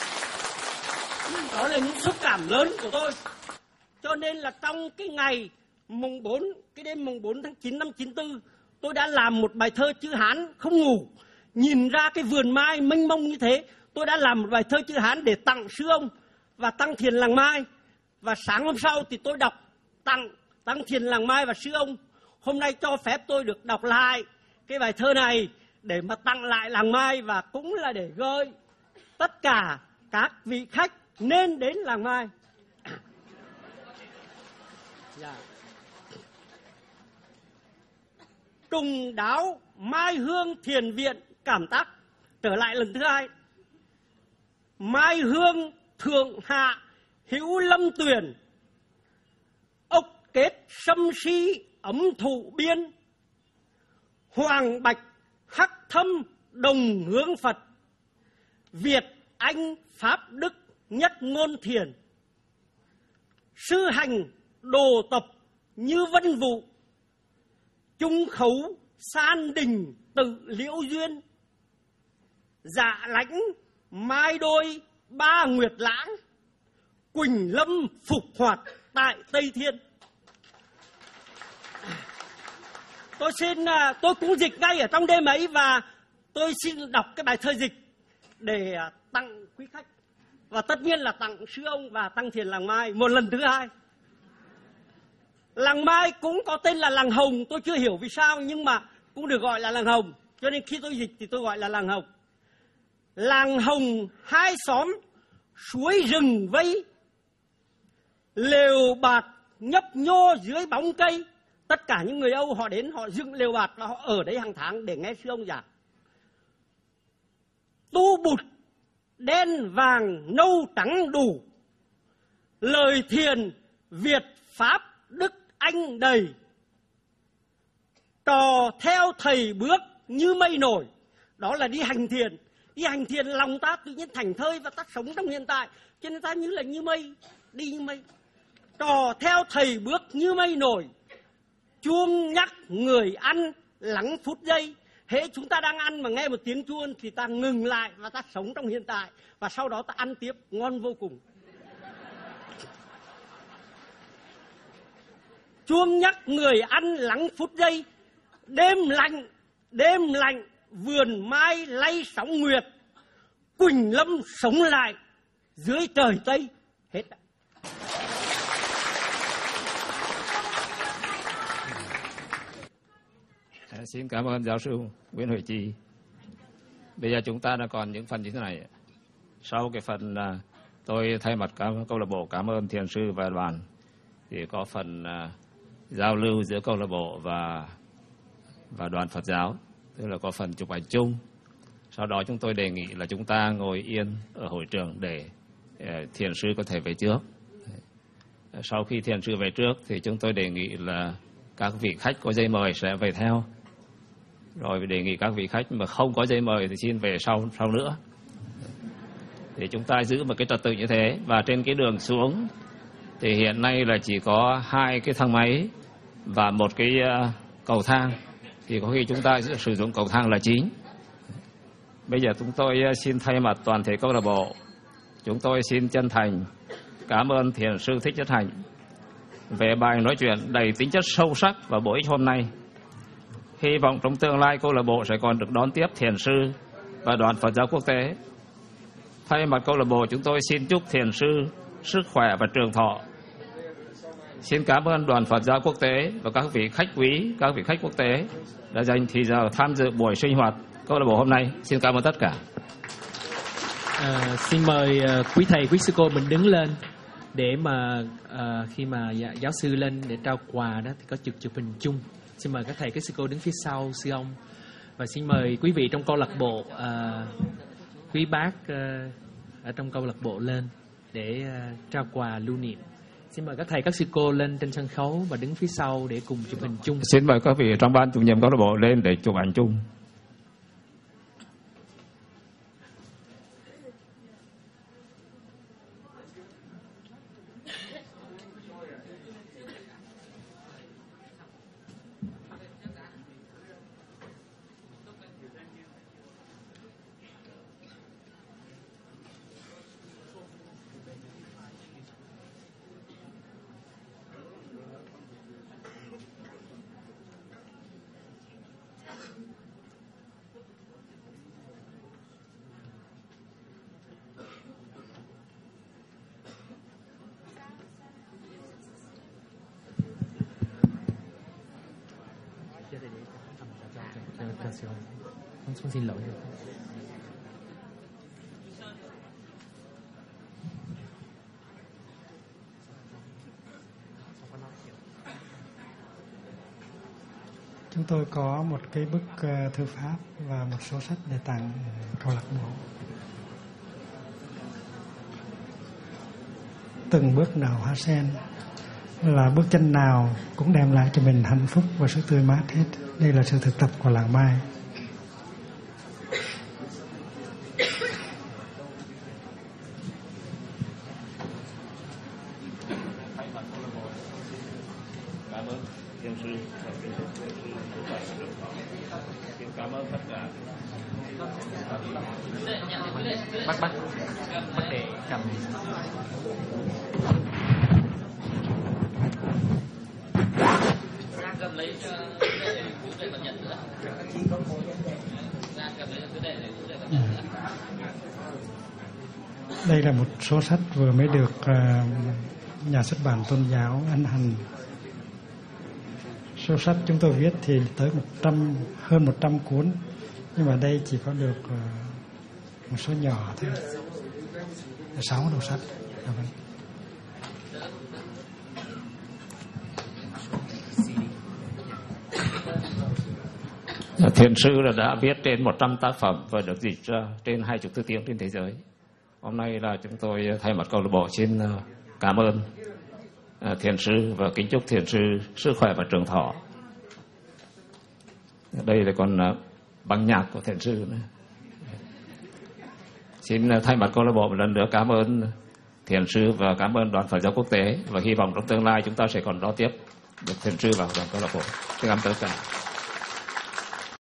Đó là những xúc cảm lớn của tôi. Cho nên là trong cái ngày đêm mùng 4 tháng 9 năm 94, tôi đã làm một bài thơ chữ Hán không ngủ. Nhìn ra cái vườn mai mênh mông như thế, tôi đã làm một bài thơ chữ Hán để tặng sư ông và Tăng Thiền Làng Mai. Và sáng hôm sau thì tôi đọc tặng Tăng Thiền Làng Mai và sư ông. Hôm nay cho phép tôi được đọc lại cái bài thơ này để mà tặng lại Làng Mai, và cũng là để gợi tất cả các vị khách nên đến Làng Mai. Trùng đáo Mai Hương Thiền Viện cảm tác trở lại lần thứ hai. Mai Hương thượng hạ hữu lâm tuyển, ốc kết sâm si ấm thụ biên, hoàng bạch hắc thâm đồng hướng Phật, Việt Anh Pháp Đức nhất ngôn thiền, sư hành đồ tập như vân vụ, trung khấu san đình tự liễu duyên, dạ lãnh mai đôi ba nguyệt lãng, Quỳnh Lâm phục hoạt tại Tây Thiên. Tôi cũng dịch ngay ở trong đêm ấy, và tôi xin đọc cái bài thơ dịch để tặng quý khách, và tất nhiên là tặng sư ông và Tăng Thiền Làng Mai một lần thứ hai. Làng Mai cũng có tên là Làng Hồng, tôi chưa hiểu vì sao nhưng mà cũng được gọi là Làng Hồng, cho nên khi tôi dịch thì tôi gọi là Làng Hồng. Làng Hồng hai xóm suối rừng vây, lều bạt nhấp nhô dưới bóng cây. Tất cả những người Âu họ đến, họ dựng lều bạt và họ ở đấy hàng tháng để nghe sư ông giảng. Tu bụt đen vàng nâu trắng đủ, lời thiền Việt Pháp Đức Anh đầy, trò theo thầy bước như mây nổi. Đó là đi hành thiền. Đi hành thiền lòng ta tự nhiên thành thơi và ta sống trong hiện tại, cho nên ta như mây, đi như mây. Trò theo thầy bước như mây nổi, chuông nhắc người ăn lắng phút giây. Hễ chúng ta đang ăn mà nghe một tiếng chuông thì ta ngừng lại và ta sống trong hiện tại, và sau đó ta ăn tiếp ngon vô cùng. Chuông nhắc người ăn lắng phút giây, đêm lạnh vườn mai lay sóng nguyệt, Quỳnh Lâm sống lại dưới trời Tây. Hết. Xin cảm ơn giáo sư Nguyễn Huệ Trì. Bây giờ chúng ta đã còn những phần như thế này. Sau cái phần tôi thay mặt câu lạc bộ cảm ơn thiền sư và đoàn, thì có phần giao lưu giữa câu lạc bộ và đoàn Phật giáo, tức là có phần chụp ảnh chung. Sau đó chúng tôi đề nghị là chúng ta ngồi yên ở hội trường để thiền sư có thể về trước. Sau khi thiền sư về trước thì chúng tôi đề nghị là các vị khách có giấy mời sẽ về theo. Rồi đề nghị các vị khách mà không có giấy mời thì xin về sau nữa. Thì chúng ta giữ một cái trật tự như thế. Và trên cái đường xuống thì hiện nay là chỉ có 2 cái thang máy và 1 cái cầu thang. Thì có khi chúng ta sẽ sử dụng cầu thang là chính. Bây giờ chúng tôi xin thay mặt toàn thể câu lạc bộ, chúng tôi xin chân thành cảm ơn thiền sư Thích Nhất Hạnh về bài nói chuyện đầy tính chất sâu sắc và bổ ích hôm nay. Hy vọng trong tương lai câu lạc bộ sẽ còn được đón tiếp thiền sư và đoàn Phật giáo quốc tế Thay mặt câu lạc bộ chúng tôi xin chúc thiền sư sức khỏe và trường thọ. Xin cảm ơn Đoàn Phật giáo quốc tế và các vị khách quý, các vị khách quốc tế đã dành thời giờ tham dự buổi sinh hoạt câu lạc bộ hôm nay. Xin cảm ơn tất cả. Xin mời quý thầy, quý sư cô mình đứng lên để mà khi mà giáo sư lên để trao quà đó thì có chụp hình chung. Xin mời các thầy, các sư cô đứng phía sau sư ông. Và xin mời quý vị trong câu lạc bộ, quý bác ở trong câu lạc bộ lên để trao quà lưu niệm. Xin mời các thầy, các sư cô lên trên sân khấu và đứng phía sau để cùng chụp hình chung. Xin mời các vị trong ban chủ nhiệm câu lạc bộ lên để chụp ảnh chung. Con xin lỗi. Chúng tôi có một cái bức thư pháp và một số sách để tặng câu lạc bộ. Từng bước nào hoa sen là bước chân nào cũng đem lại cho mình hạnh phúc và sự tươi mát hết. Đây là sự thực tập của làng Mai. Cảm ơn tất cả. Bác để cầm. Đây là một số sách vừa mới được nhà xuất bản tôn giáo ấn hành. Số sách chúng tôi viết thì tới hơn 100 cuốn, nhưng mà đây chỉ có được một số nhỏ thôi, 6 đầu sách. Thiền sư đã viết trên 100 tác phẩm và được dịch ra trên 20 thứ tiếng trên thế giới. Hôm nay là chúng tôi thay mặt câu lạc bộ xin cảm ơn thiền sư và kính chúc thiền sư sức khỏe và trường thọ. Đây là còn băng nhạc của thiền sư nữa. Xin thay mặt câu lạc bộ một lần nữa cảm ơn thiền sư và cảm ơn Đoàn Phật giáo quốc tế, và hy vọng trong tương lai chúng ta sẽ còn đón tiếp được thiền sư vào đoàn câu lạc bộ. Xin cảm ơn tất cả.